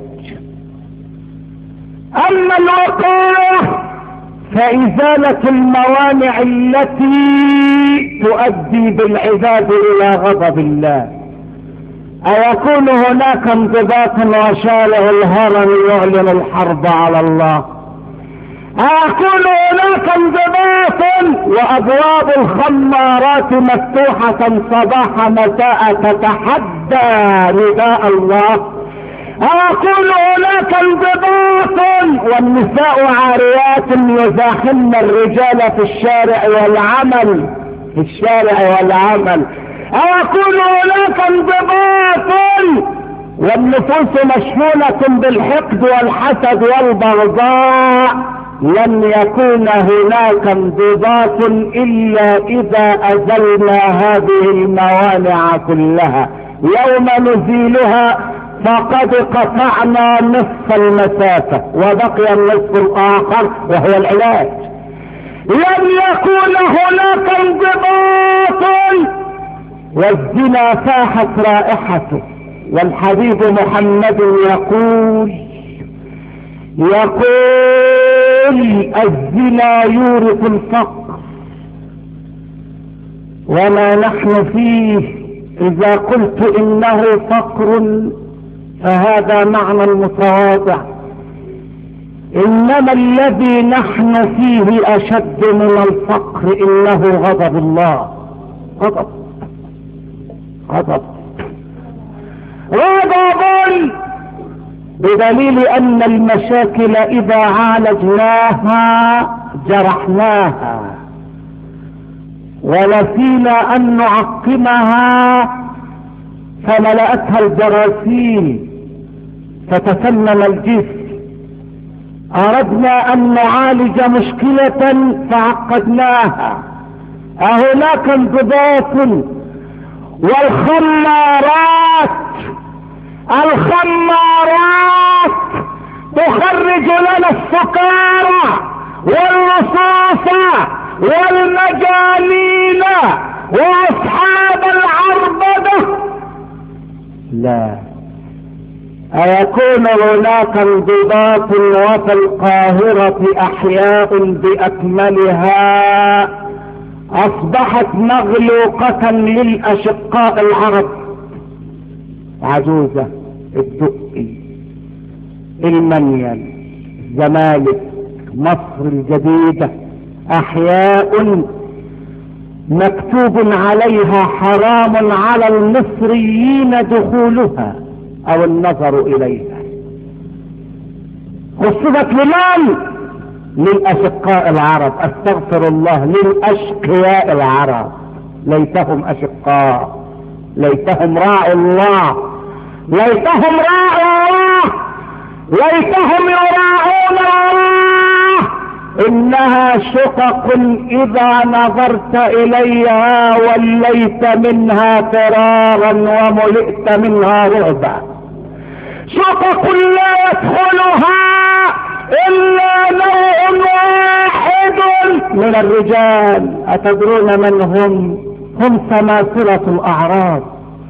أما الوقاية فإزالة الموانع التي تؤدي بالعباد إلى غضب الله. أيكون هناك انضباط وشارع الهرم يعلن الحرب على الله؟ أيكون هناك انضباط وأبواب الخمارات مفتوحة صباح مساء تتحدى نداء الله؟ أيكون هناك انضباط والنساء عاريات يزاحمن الرجال في الشارع والعمل، في الشارع والعمل؟ أيكون هناك انضباط والنفوس مشحونة بالحقد والحسد والبغضاء؟ لن يكون هناك انضباط إلا إذا أزلنا هذه الموانع كلها. يوم نزيلها فقد قطعنا نصف المسافة وبقي النصف الآخر وهو العلاج. لن يكون هناك انضباط والزنا فاحت رائحته، والحبيب محمد يقول الزنا يورث الفقر، وما نحن فيه إذا قلت إنه فقر فهذا معنى المتواضع، إنما الذي نحن فيه أشد من الفقر، إنه غضب الله. غضب بدليل أن المشاكل إذا عالجناها جرحناها، ونسينا أن نعقمها فملأتها الجراثيم فتسمم الجسم. أردنا أن نعالج مشكلة فعقدناها. أهناك انضباط؟ والخمارات تخرج لنا السكارى والرصاص والمجانين واصحاب العربدة. لا، أيكون هناك انضباط وفي القاهرة أحياء بأكملها أصبحت مغلوقة للأشقاء العرب؟ عجوزة، الدقي، المنيل، الزمالك، مصر الجديدة، أحياء مكتوب عليها حرام على المصريين دخولها أو النظر إليها. خصبت لمن؟ للأشقاء العرب. أستغفر الله، للأشقياء العرب. ليتهم أشقاء، ليتهم راعوا الله، ليتهم راعوا الله، ليتهم يراعون الله. إنها شقق إذا نظرت إليها وليت منها فرارا وملئت منها رعبا. شقق لا يدخلها إلا نوع واحد من الرجال. أتدرون من هم؟ هم سماسرة الأعراض،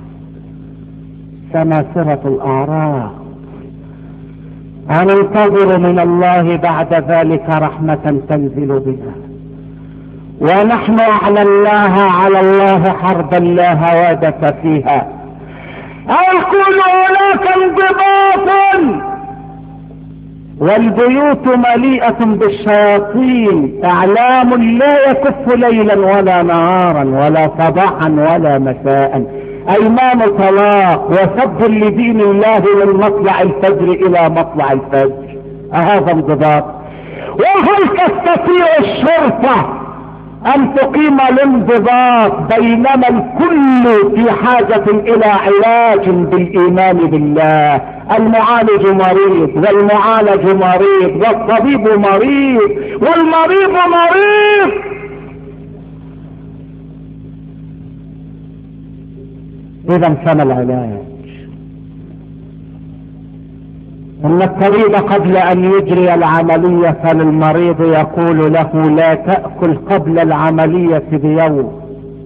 سماسرة الأعراض. هننتظر من الله بعد ذلك رحمة تنزل بها، ونحن أعلناها على الله حربا لا هوادة فيها. أيكون هناك انضباط والبيوت مليئة بالشياطين، اعلام لا يكف ليلا ولا نهارا ولا صباحا ولا مساء، ايمان طلاق وسب لدين الله من مطلع الفجر الى مطلع الفجر. هذا انضباط. وهل تستطيع الشرطة ان تقيم الانضباط بينما الكل في حاجة الى علاج بالايمان بالله؟ المعالج مريض والمعالج مريض والطبيب مريض والمريض مريض. اذا فما العلاج؟ ان الطبيب قبل ان يجري العملية فللمريض يقول له لا تأكل قبل العملية بيوم،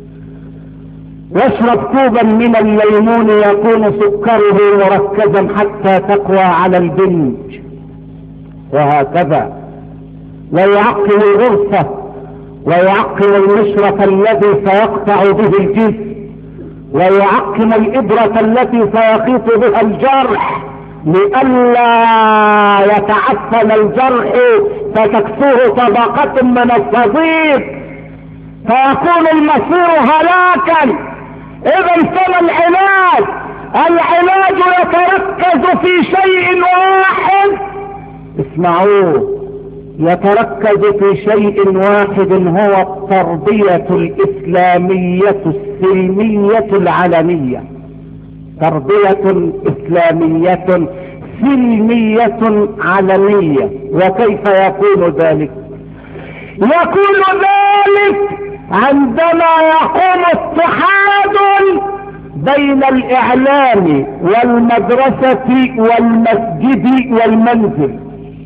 واشرب كوبا من الليمون يكون سكره مركزا حتى تقوى على البنج، وهكذا. ويعقم الغرفة ويعقم المشرط الذي سيقطع به الجسم، ويعقم الإبرة التي سيخيط بها الجرح لئلا يتعفن الجرح فتكسوه طبقة من الصديد فيكون المصير هلاكا. اذا فما العلاج؟ العلاج يتركز في شيء واحد، اسمعوه، يتركز في شيء واحد، هو التربية الإسلامية السلمية العلنية. تربية إسلامية سلمية علنية. وكيف يكون ذلك؟ يكون ذلك عندما يقوم اتحاد بين الإعلام والمدرسة والمسجد والمنزل.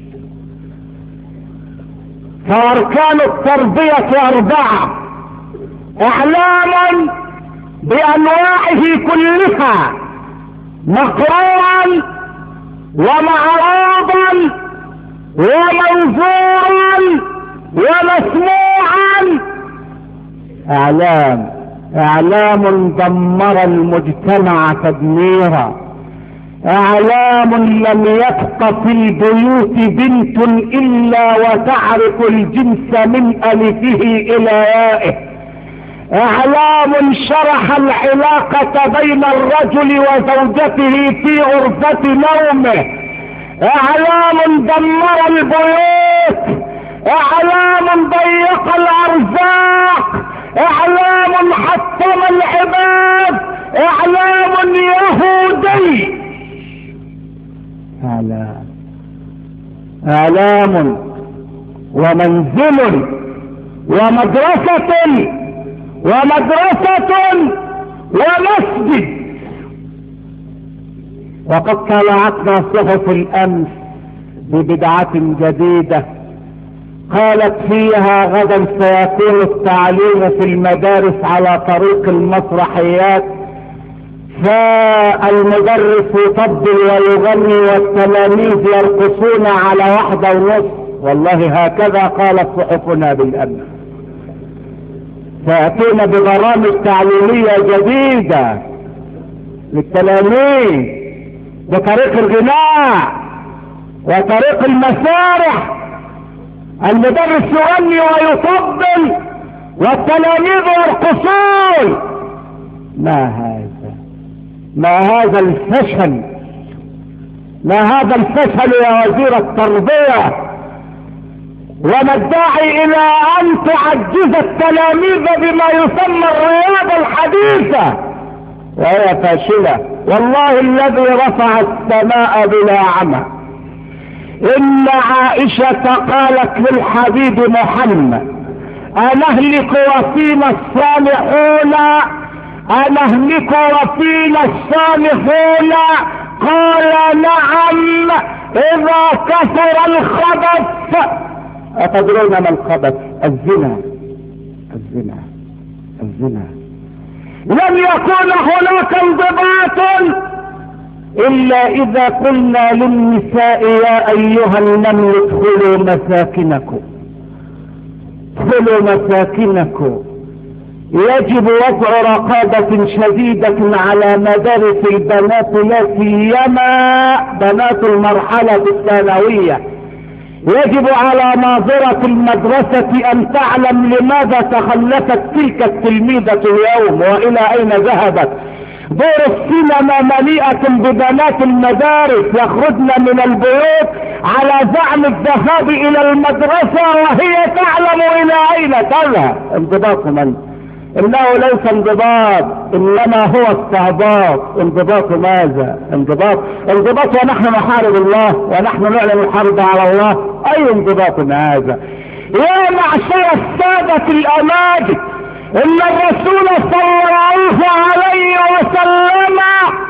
فأركان التربية 4: إعلام بأنواعه كلها، مقروءا ومعروضا ومنظورا ومسموعا. اعلام دمر المجتمع تدميرا، اعلام لم يبق في البيوت بنت الا وتعرف الجنس من الفه الى يائه، اعلام شرح العلاقة بين الرجل وزوجته في غرفة نومه، اعلام دمر البيوت، اعلام ضيق الارزاق، اعلام حطم العباد، اعلام يهودي. اعلام ومنزل ومدرسة ومسجد. وقد طلعتنا صحف الامس ببدعة جديدة قالت فيها غدا سيكون التعليم في المدارس على طريق المسرحيات، فالمدرس يطبل ويغني والتلاميذ يرقصون على 1:30. والله هكذا قالت صحفنا بالامس. سيأتون ببرامج تعليمية جديدة للتلاميذ بطريق الغناء وطريق المسارح. المدرس يغني ويطبل والتلاميذ يرقصون. ما هذا الفشل؟ ما هذا الفشل يا وزير التربية؟ وما الداعي الى ان تعجز التلاميذ بما يسمى الرياضة الحديثة وهي فاشلة؟ والله الذي رفع السماء بلا عمى ان عائشة قالت للحبيب محمد: أنهلك وفينا الصالحون، أنهلك وفينا الصالحون؟ قال: نعم إذا كثر الخبث. أتدرون ما الخبث؟ الزنا. لم يكن هناك انضباط إلا إذا قلنا للنساء: يا أيها النمل ادخلوا مساكنكم. يجب وضع رقابة شديدة على مدارس البنات، لا سيما بنات المرحلة الثانوية، يجب على ناظرة المدرسة ان تعلم لماذا تخلفت تلك التلميذة اليوم والى اين ذهبت. دور السينما مليئة ببنات المدارس يخرجن من البيوت على زعم الذهاب الى المدرسة وهي تعلم الى اين تذهب. انضباط من؟ انه ليس انضباط انما هو استعباط. انضباط ماذا؟ انضباط ونحن نحارب الله ونحن نعلن الحرب على الله. اي انضباط هذا؟ يا معشر السادة الاماجد، ان الرسول صلى الله عليه وسلم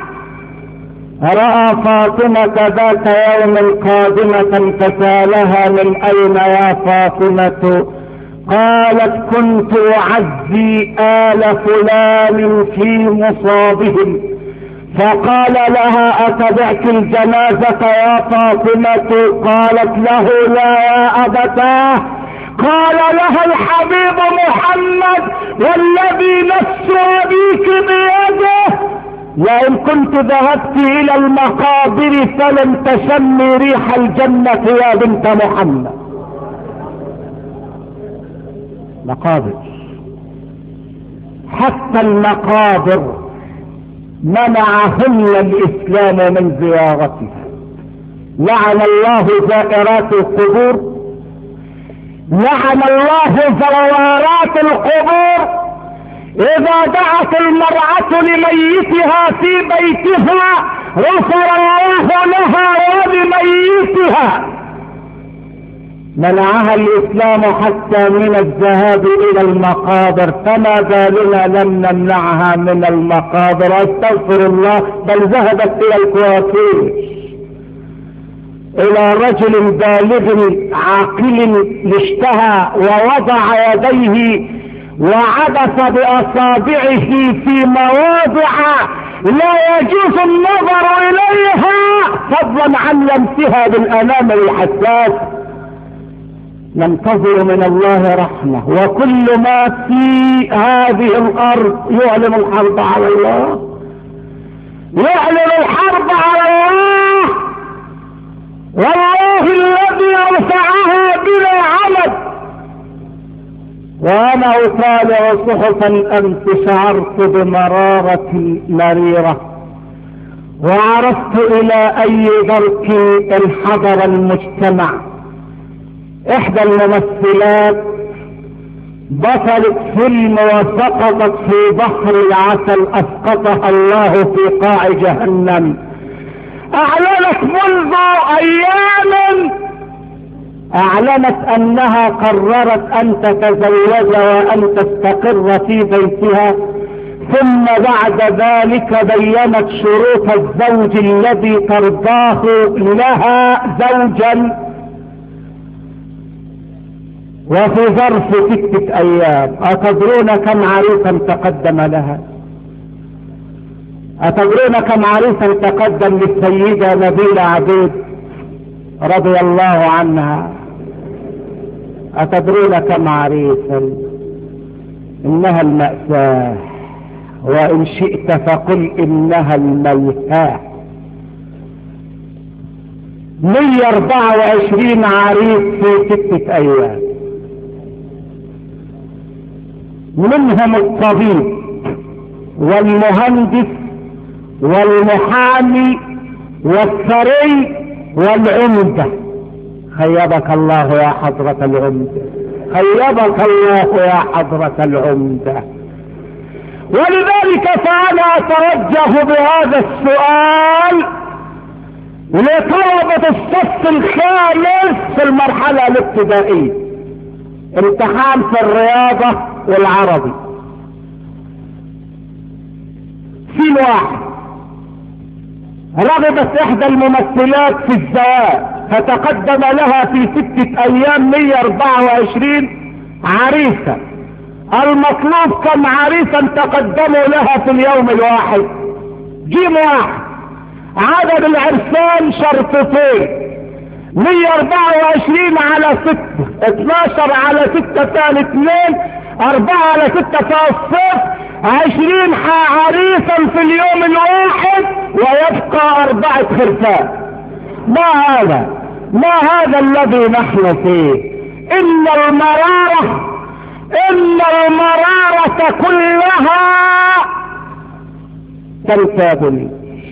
رأى فاطمة ذات يوم قادمة فسالها من اين يا فاطمة؟ قالت كنت اعزي آل فلان في مصابهم. فقال لها اتبعت الجنازة يا فاطمة؟ قالت له لا يا ابتاه. قال لها الحبيب محمد والذي نفس ابيك بيده لئن كنت ذهبت الى المقابر فلن تشمي ريح الجنة يا بنت محمد. مقابر، حتى المقابر منعهن الاسلام من زيارتها. لعن الله زائرات القبور، لعن الله زوارات القبور. اذا دعت المرأة لميتها في بيتها غفر الله لها ولميتها. منعها الاسلام حتى من الذهاب الى المقابر، فما بالنا لم نمنعها من المقابر؟ استغفر الله، بل ذهبت الى الكوافير، الى رجل بالغ عاقل اشتهى ووضع يديه وعبث باصابعه في مواضع لا يجوز النظر اليها فضلا عن لمسها بالانامل الحساس. ننتظر من الله رحمة، وكل ما في هذه الارض يعلن الحرب على الله، يعلن الحرب على الله. والله الذي رفعها بلا عمد. وانا اطالع صحفا امس شعرت بمرارة مريرة، وعرفت الى اي درك انحدر المجتمع. احدى الممثلات بطلت فيلم وسقطت في بحر العسل، اسقطها الله في قاع جهنم. اعلنت منذ ايام، اعلنت انها قررت ان تتزوج وان تستقر في بيتها، ثم بعد ذلك بينت شروط الزوج الذي ترضاه لها زوجا، وفي ظرف 6 ايام. اتدرون كم عريسا تقدم لها؟ اتدرون كم عريسا تقدم للسيدة نبيلة عبيد رضي الله عنها؟ اتدرون كم عريسا؟ انها المأساة، وان شئت فقل انها الميتاه. 124 عريس في 6 ايام، منهم الطبيب والمهندس والمحامي والثري والعمدة. خيبك الله يا حضرة العمدة، خيبك الله يا حضرة العمدة. ولذلك فأنا أتوجه بهذا السؤال لطلبة الصف الخامس في المرحلة الابتدائية، امتحان في الرياضة والعربي. في واحد رغبت احدى الممثلات في الزواج فتقدم لها في 6 ايام 124 عريسا. المطلوب كم عريسا تقدموا لها في اليوم الواحد؟ جيم واحد. عدد العرسان شرطتين، 124 على 6، 12 على 6 ثاني 2، 4 على 6 فالصف، 20 عريسا في اليوم الواحد، ويبقى 4 خرفان. ما هذا؟ ما هذا الذي نحن فيه؟ إن المرارة كلها تنتابني.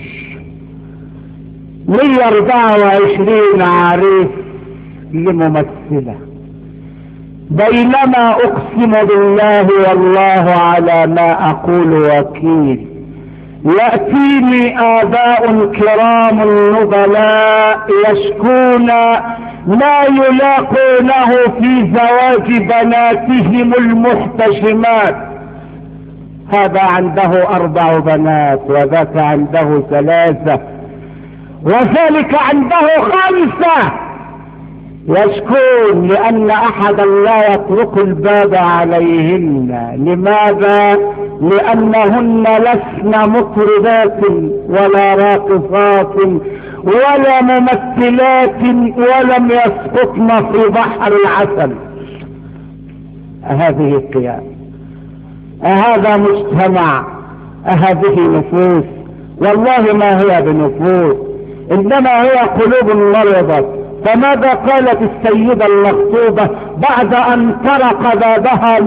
124 عريس لممثلة، بينما اقسم بالله والله على ما اقول وكيل، يأتيني آباء كرام نبلاء يشكون ما يلاقونه في زواج بناتهم المحتشمات، هذا عنده 4 بنات وذاك عنده 3 وذلك عنده 5، يشكون لأن أحدا لا يطرق الباب عليهن. لماذا؟ لأنهن لسن مطربات ولا راقصات ولا ممثلات ولم يسقطن في بحر العسل. أهذه القيام؟ أهذا مجتمع؟ أهذه نفوس؟ والله ما هي بنفوس، إنما هي قلوب مرضت. فماذا قالت السيدة المخطوبة بعد أن طرق بابها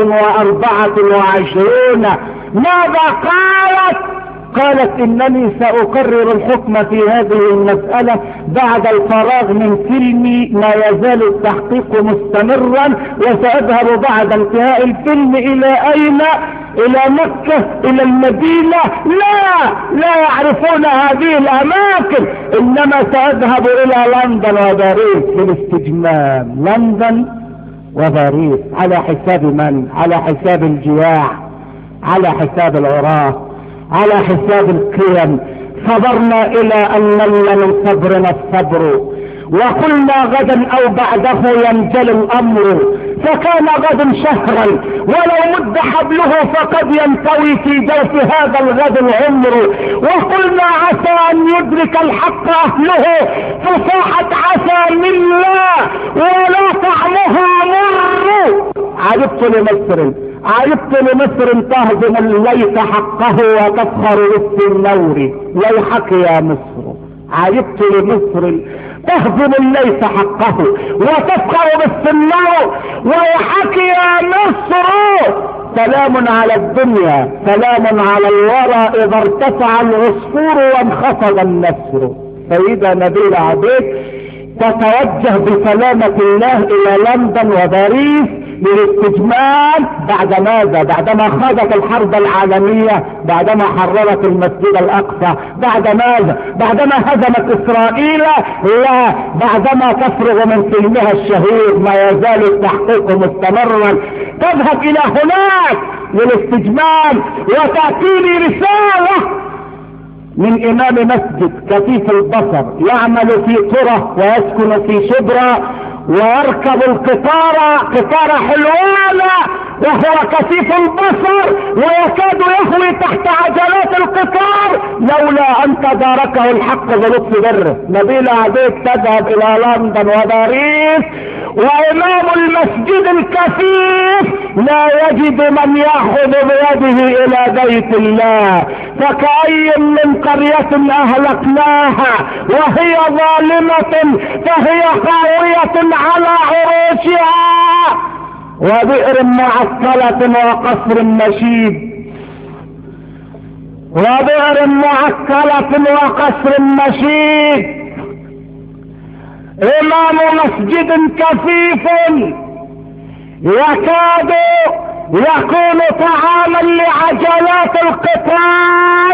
124؟ ماذا قالت؟ قالت إنني سأقرر الحكم في هذه المسألة بعد الفراغ من فيلمي ما يزال التحقيق مستمرا، وسأذهب بعد انتهاء الفيلم إلى أين؟ إلى مكة، إلى المدينة. لا يعرفون هذه الأماكن، إنما سأذهب إلى لندن وباريس للاستجمام. لندن وباريس على حساب من؟ على حساب الجياع، على حساب العراة، على حساب القيم. صبرنا إلى أن نل من صبرنا الصبر، وقلنا غدا أو بعده ينجلي الأمر، فكان غد شهرا ولو مد حبله فقد ينطوي في جوف هذا الغد العمر، وقلنا عسى أن يدرك الحق أهله، فصاحت عسى من لا ولا طعمها مر. عجبت لمصر تهضم الليث حقه وتفخر بالسنور. ويحك يا مصر، عجبت لمصر تهضم الليث حقه وتفخر بالسنور. ويحك يا مصر. سلام على الدنيا، سلام على الورى إذا ارتفع العصفور وانخفض النسر. سيدة نبيلة عبيد تتوجه بسلامة الله إلى لندن وباريس للاستجمام. بعد ماذا؟ بعدما خاضت الحرب العالمية، بعدما حررت المسجد الأقصى، بعد ماذا؟ بعدما هزمت إسرائيل؟ لا، بعدما تفرغ من فيلمها الشهير ما يزال التحقيق مستمرا، تذهب إلى هناك للاستجمام وتأتيني رسالة من إمام مسجد كفيف البصر يعمل في قرى ويسكن في شبرا ويركب قطار حلوانة وهو كفيف البصر ويكاد يهوي تحت عجلات القطار لولا أن تداركه الحق بلطف بره. نبيلة عبيد تذهب إلى لندن وباريس، وإمام المسجد الكفيف لا يجد من يأخذ بيده إلى بيت الله. فكأي من قرية أهلكناها وهي ظالمة فهي خاوية على عروشها، وبئر معطلة وقصر مشيد، وبئر معطلة وقصر مشيد. إمام مسجد كفيف يكاد يكون طعاما لعجلات القطار.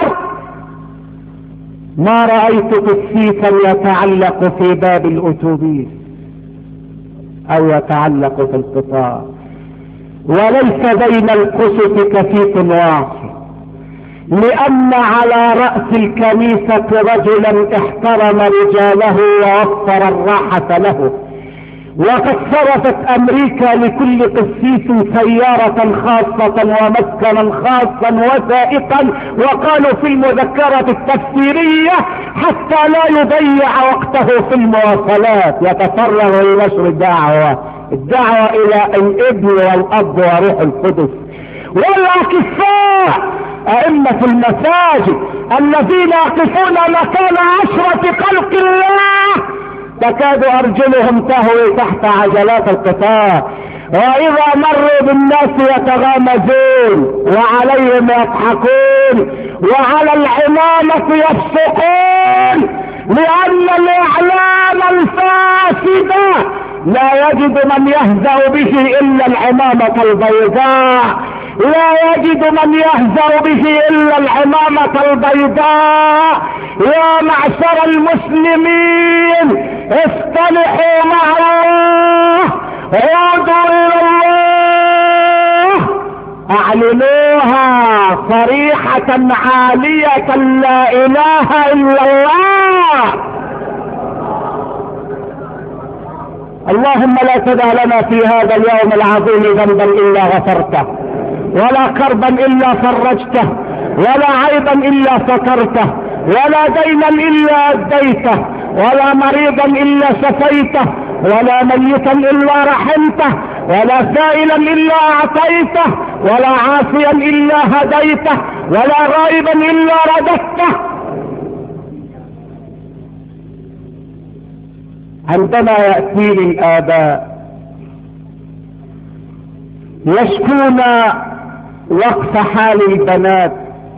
ما رأيت قسيسا يتعلق في باب الأتوبيس أو يتعلق في القطار، وليس بين القسط كفيف واحد، لأن على رأس الكنيسة رجلا احترم رجاله ووفر الراحة له. وقد صرفت أمريكا لكل قسيس سيارة خاصة ومسكنا خاصا وسائقا، وقالوا في المذكرة التفسيرية حتى لا يضيع وقته في المواصلات يتفرغ لنشر الدعوة إلى الابن والأب وروح القدس. والأكفاء أئمة المساجد الذين يقفون مكان عشرة خلق الله تكاد أرجلهم تهوي تحت عجلات القطار، وإذا مروا بالناس يتغامزون وعليهم يضحكون وعلى العمامة يفسقون، لأن الإعلام الفاسد لا يجد من يهزأ به إلا العمامة البيضاء، لا يجد من يهزأ به إلا العمامة البيضاء. يا معشر المسلمين اصطلحوا مع الله، عودوا إلى الله، اعلنوها صريحة عالية لا إله إلا الله. اللهم لا تدع لنا في هذا اليوم العظيم ذنبا إلا غفرته، ولا كربا إلا فرجته، ولا عيبا إلا سترته، ولا دينا إلا أديته، ولا مريضا إلا شفيته، ولا ميتا إلا رحمته، ولا سائلا إلا أعطيته، ولا عاصيا إلا هديته، ولا غائبا إلا رددته. عندما يأتيني الآباء يشكون وقف حال البنات،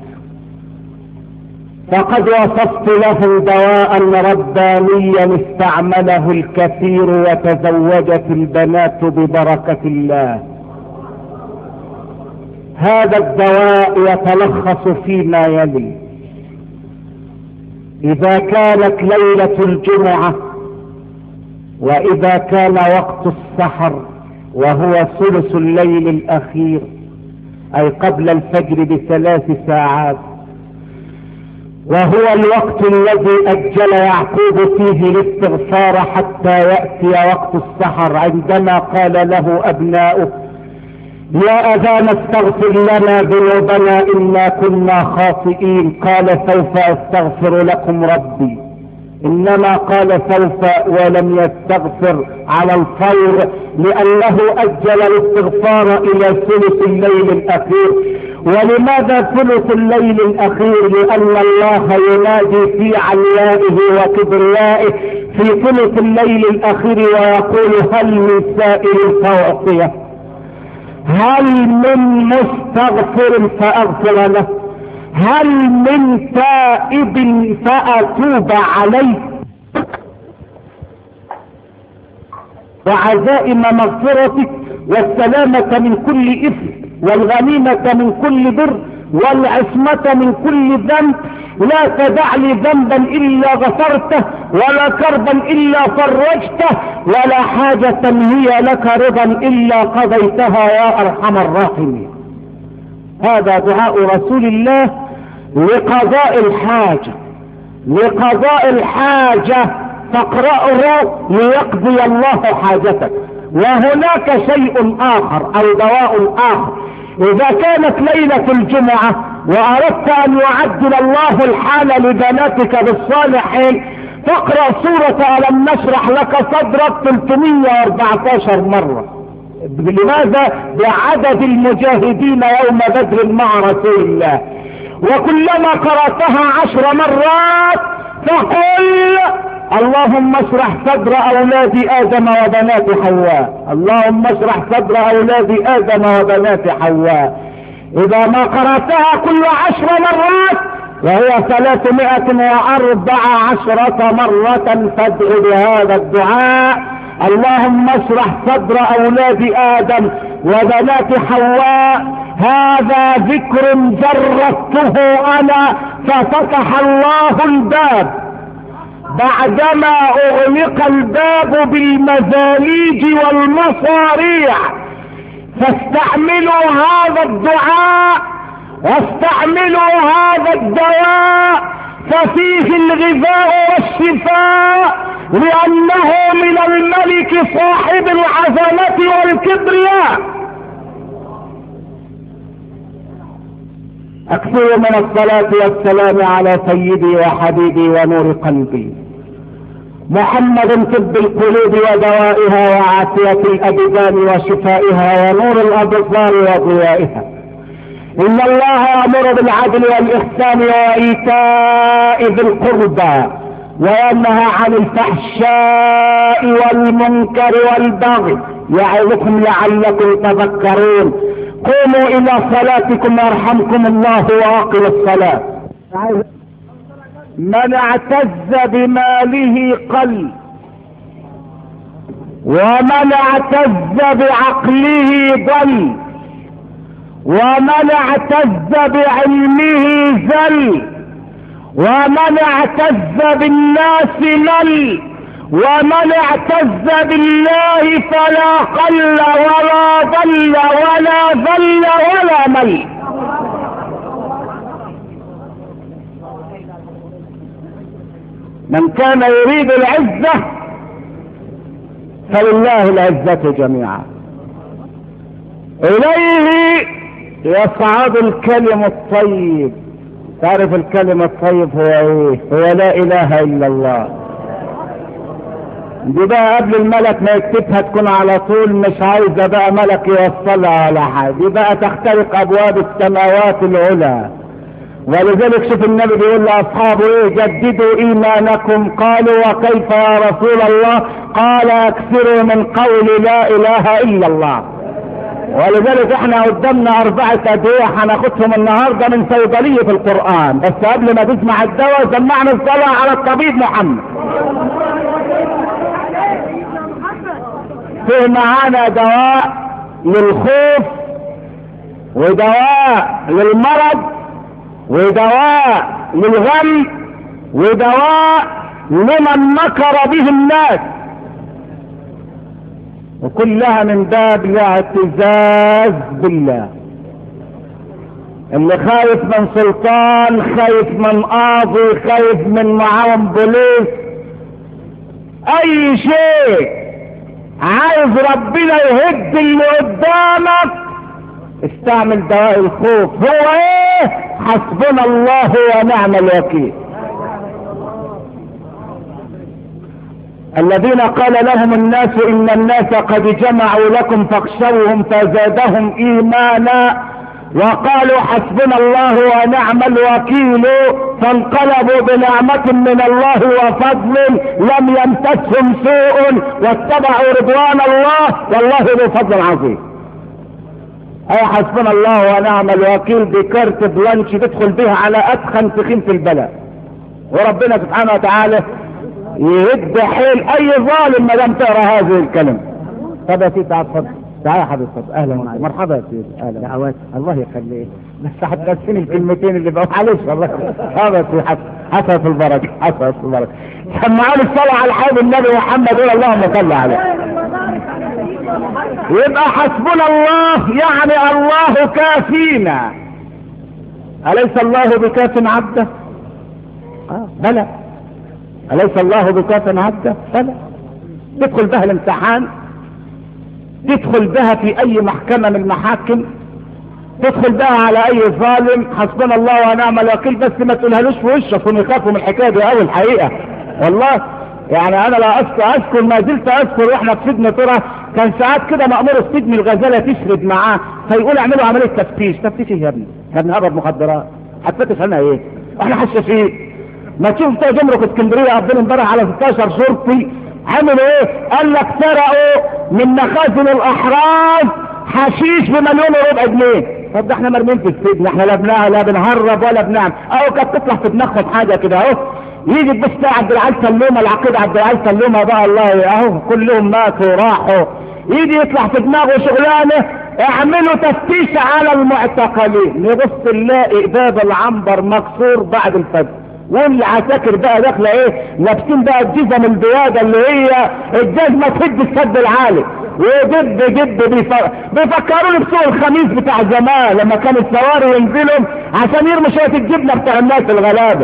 فقد وصفت لهم دواء ربانيا استعمله الكثير وتزوجت البنات ببركة الله. هذا الدواء يتلخص فيما يلي: إذا كانت ليلة الجمعة وإذا كان وقت السحر وهو ثلث الليل الأخير، أي قبل الفجر ب3 ساعات، وهو الوقت الذي أجل يعقوب فيه الاستغفار حتى يأتي وقت السحر، عندما قال له أبناؤه: يا أبانا استغفر لنا ذنوبنا إنا كنا خاطئين، قال سوف أستغفر لكم ربي. إنما قال سوف ولم يستغفر على الفور، لأنه أجل الاستغفار إلى ثلث الليل الأخير. ولماذا ثلث الليل الأخير؟ لأن الله ينادي في عليائه وكبريائه في ثلث الليل الأخير ويقول: هل من سائل فأعطيه، هل من مستغفر فأغفر له، هل من تائب فأتوب عليه. وعزائم مغفرتك والسلامة من كل إثم والغنيمة من كل بر والعصمة من كل ذنب. لا تدع لي ذنبا إلا غفرته، ولا كربا إلا فرجته، ولا حاجة هي لك رضا إلا قضيتها يا أرحم الراحمين. هذا دعاء رسول الله لقضاء الحاجة، لقضاء الحاجة فاقرأه ليقضي الله حاجتك. وهناك شيء آخر أو دواء آخر: إذا كانت ليلة الجمعة وأردت أن يعدل الله الحال لبناتك بالصالحين، فاقرأ سورة ألم نشرح لك صدرك 314 مرة. لماذا؟ بعدد المجاهدين يوم بدر مع رسول الله. وكلما قرأتها 10 مرات فقل: اللهم اشرح صدر أولاد آدم وبنات حواء، اللهم اشرح صدر أولاد آدم وبنات حواء. إذا ما قرأتها كل 10 مرات وهي 314 مرة فادع بهذا الدعاء: اللهم اشرح صدر أولاد آدم وبنات حواء. هذا ذكر جربته أنا ففتح الله الباب بعدما أغلق الباب بالمزاليج والمصاريع. فاستعملوا هذا الدعاء واستعملوا هذا الدواء، ففيه الغذاء والشفاء، لأنه من الملك صاحب العظمة والكبرياء. أكثر من الصلاة والسلام على سيدي وحبيبي ونور قلبي محمد، طب القلوب ودوائها وعافية الأبدان وشفائها ونور الأبصار وضيائها. إن الله يأمر بالعدل والإحسان وإيتاء ذي القربى وينهى عن الفحشاء والمنكر والبغي يعظكم لعلكم تذكرون. قوموا الى صلاتكم يرحمكم الله واقم الصلاة. من اعتز بماله قل، ومن اعتز بعقله ضل، ومن اعتز بعلمه زل، ومن اعتز بالناس مل، ومن اعتز بالله فلا قل ولا ضل ولا ذل ولا مل. من كان يريد العزة فلله العزة جميعا، إليه يصعد الكلم الطيب. تعرف الكلم الطيب هو ايه؟ هو لا اله الا الله. دي بقى قبل الملك ما يكتبها تكون على طول، مش عايزة بقى ملك يوصلها على حاجة، دي بقى تخترق ابواب السماوات العلى. ولذلك شوف النبي بيقول لاصحابه ايه؟ جددوا ايمانكم. قالوا وكيف يا رسول الله؟ قال اكثروا من قول لا اله الا الله. ولذلك احنا قدامنا 4 ادوية هناخدهم النهارده من صيدلية القرآن، بس قبل ما تسمع الدواء سمعنا الصلاة على الطبيب محمد. في معانا دواء للخوف، ودواء للمرض، ودواء للغم، ودواء لمن مكر به الناس، وكلها من باب الاعتزاز بالله. اللي خايف من سلطان، خايف من قاضي، خايف من معاون بوليس، اي شيء عايز ربنا يهد اللي قدامك، استعمل دواء الخوف. هو ايه؟ حسبنا الله ونعم الوكيل. الذين قال لهم الناس ان الناس قد جمعوا لكم فاخشوهم فزادهم ايمانا وقالوا حسبنا الله ونعم الوكيل، فانقلبوا بنعمة من الله وفضل لم يمسسهم سوء واتبعوا رضوان الله والله ذو فضل عظيم. اي حسبنا الله ونعم الوكيل دي كارت بلانش تدخل بها على ادخن سخين في البلد، وربنا سبحانه وتعالى يهد حيل اي ظالم ما دام تقرا هذه الكلمه. طب يا سيدي تعال اتفضل. تعال يا حبيبي اتفضل. اهلا وسهلا. مرحبا يا سيدي. اهلا. دعوات. الله يخليك. بس هتنسيني الكلمتين اللي بقوا معلش والله. اه بس حسن في البركه، حسن في البركه. سمعوني الصلاه على حبيب النبي محمد قول اللهم صل عليه. يبقى حسبنا الله يعني الله كافينا. اليس الله بكاف عبده؟ بلى. أليس الله بكاف عبده؟ بلى. تدخل بها الامتحان، تدخل بها في اي محكمة من المحاكم، تدخل بها على اي ظالم، حسبنا الله ونعم الوكيل. بس ما تقولهالوش في وشه عشان يخافوا من الحكاية دي اوي الحقيقة والله. يعني انا لا اذكر ما زلت اذكر واحنا في سجن ترى كان ساعات كده مأمور السجن الغزالة تشرد معاه فيقول اعملوا عملية تفتيش. تفتيش ايه يا ابني؟ يا ابني هرب مخدرات، هتفتش عنها ايه؟ احنا حشاشين. ما تشوف بتوع جمرك اسكندريه قبل امبارح على 16 شرطي عملوا ايه؟ قال لك سرقوا من مخازن الاحراز حشيش ب1.25 مليون. طب ده احنا مرمين في السجن، احنا لا بنهرب ولا بنعمل. اهو كانت تطلع في دماغهم حاجه كده اهو. يجي تبص عبد العال سلومه العقيد عبد العال سلومه بقى الله اهو كلهم ماتوا وراحوا. يجي يطلع في دماغه شغلانه اعملوا تفتيش على المعتقلين، نبص نلاقي باب العنبر مكسور بعد الفجر، والعساكر بقى داخله ايه؟ لابسين بقى الجزم البياضه اللي هي الجزمه تهد السد العالي، وجد بيفكروني بسوق الخميس بتاع زمان لما كان السواري ينزلهم عشان يرموا شويه الجبنه بتاع الناس الغلابه.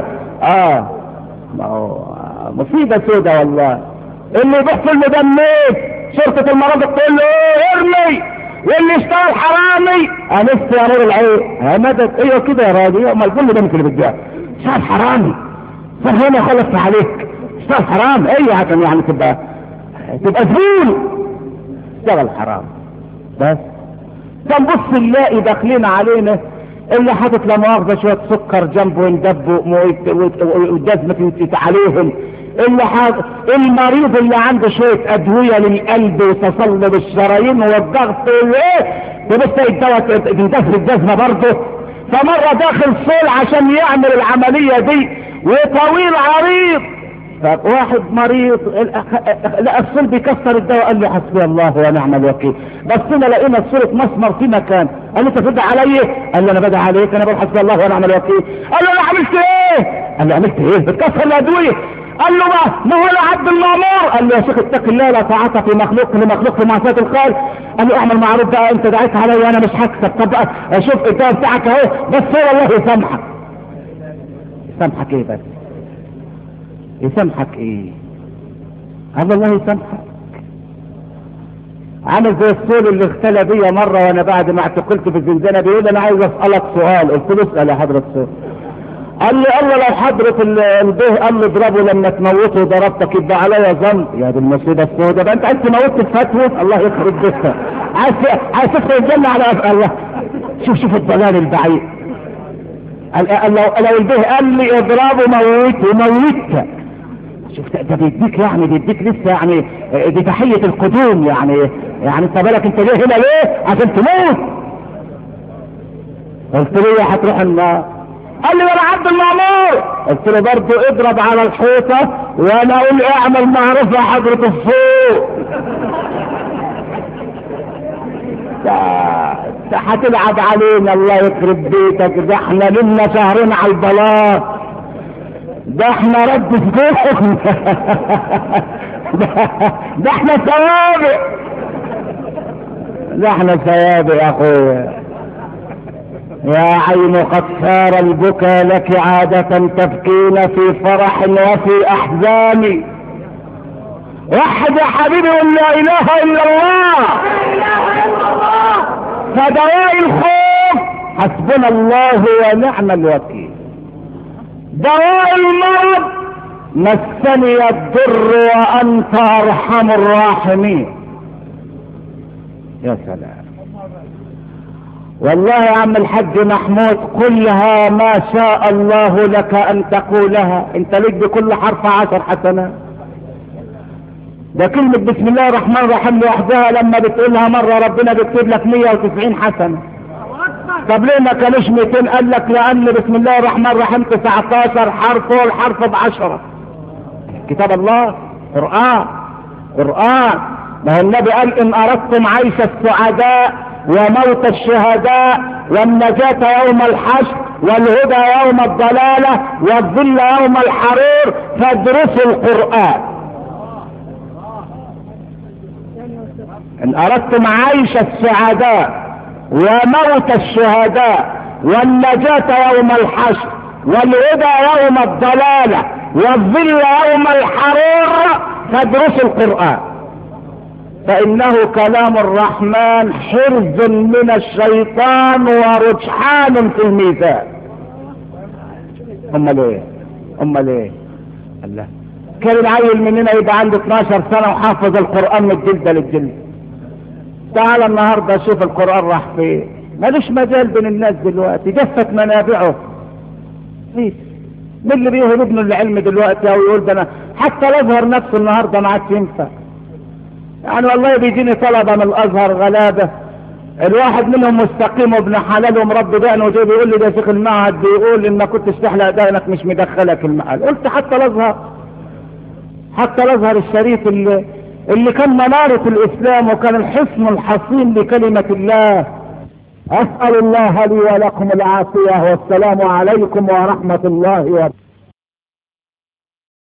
مصيبه سودة والله. اللي يروح في المدميت شرطه المرافق تقول له ايه ارمي، واللي يشتغل حرامي انس يا نور العين مدد. ايوه كده يا راجل، امال كل ده اللي بتجاه اشتغل حرامي فهنا خلص عليك. اشتغل حرام ايوه عشان يعني تبقى زبون. اشتغل حرام بس. فنبص نلاقي داخلين علينا اللي حاطط لا مؤاخذه شويه سكر جنبه يندبوا والجزمه تنسيت عليهم، المريض اللي عنده شوية ادوية للقلب وتصلب الشرايين والضغط وايه تبص الدواء تندفع الجزمة برضه. فمرة داخل صول عشان يعمل العملية دي وطويل عريض، فواحد مريض لقى الصول بيكسر الدواء قال له حسبي الله ونعم الوكيل. بصينا لقينا صورة مسمر في مكان، قال له انت بتدعي عليا؟ قال له انا بدعي عليك، انا بقول حسبي الله ونعم الوكيل. قال له انا عملت ايه؟ قال له عملت ايه؟ بتكسر الادوية. قال له ما هو عبد المامور. قال له يا شيخ اتق الله، لا طاعة في مخلوق لمخلوق في معصية الخالق. قال له اعمل معروف بقى، انت دعيت عليا وانا مش هكسب. طب بقى شوف الدواء بتاعك اهو، بس هو الله يسامحك. يسامحك ايه بس؟ يسامحك ايه؟ قال الله يسامحك. عامل زي الصول اللي اختلى بيا مرة وانا بعد ما اعتقلت في الزنزانة بيقول انا عايز اسألك سؤال. قلت له اسأل يا حضرة الصول. قال لي الله لو حضرة البيه قال لي اضربه لما تموته ضربتك يبقى عليا ذنب. يا دي المصيبة السوداء بقى، انت عايز تموت الفتوى؟ الله يخرب بيتك، عايز تدخل الجنة على الله. شوف الضلال البعيد. لو البيه قال لي اضربه موتك. شفت ده بيديك يعني بيديك لسه يعني دي تحية القدوم يعني انت بالك انت جاي هنا ليه؟ عشان تموت. قلت له هتروح النار. قال لي وانا عبد المامور. قلت له برضه اضرب على الحيطة وانا اقول اعمل معروف يا حضرة الصوت. ده هتلعب علينا الله يخرب بيتك. ده احنا لنا شهرين على البلاط، ده احنا رد سجون. ده احنا سوابق، ده احنا سوابق يا اخويا. يا عين قد صار البكى لك عادة، تبكين في فرح وفي احزان. وحد يا حبيبي قل لا اله الا الله. فدواء الخوف حسبنا الله ونعم الوكيل. دواء المرض مسني الضر وانت ارحم الراحمين. يا سلام والله يا عم الحاج محمود، قلها ما شاء الله لك ان تقولها. انت ليك بكل حرف 10 حسنات. ده كلمة بسم الله الرحمن الرحيم لوحدها لما بتقولها مرة ربنا بيكتب لك 190 حسنة. طب ليه ما كانوش 200؟ قال لك لان بسم الله الرحمن الرحيم 19 حرف والحرف ب10. كتاب الله قرآن. ما هو النبي قال ان اردتم عيش السعداء وموت الشهداء والنجاة يوم الحشر والهدى يوم الضلالة والظل يوم الحرير فادرسوا القرآن. ان اردتم عيش السعداء وموت الشهداء والنجاة يوم الحشر والهدى يوم الضلالة والظل يوم الحرير فادرسوا القرآن، فإنه كلام الرحمن حرز من الشيطان ورجحان في الميزان. امال ايه الله. كان العيل مننا يبقى عنده 12 سنة وحافظ القرآن من الجلدة للجلد. تعال النهاردة شوف القرآن راح فين. مالوش مجال بين الناس دلوقتي، جفت منابعه. مين اللي بيهل ابنه العلم دلوقتي او يقول ده انا حتى الازهر نفسه النهارده ما عادش ينفع. يعني والله بيجيني طلبه من الازهر غلابه، الواحد منهم مستقيم وابن حلال ومربي دقنه وجاي بيقول لي ده شيخ المعهد بيقول ان ما كنتش تحلق دقنك مش مدخلك المعهد. قلت حتى الازهر الشريف اللي كان منارة الاسلام وكان الحصن الحصين لكلمة الله. اسأل الله لي ولكم العافية، والسلام عليكم ورحمة الله وبركاته.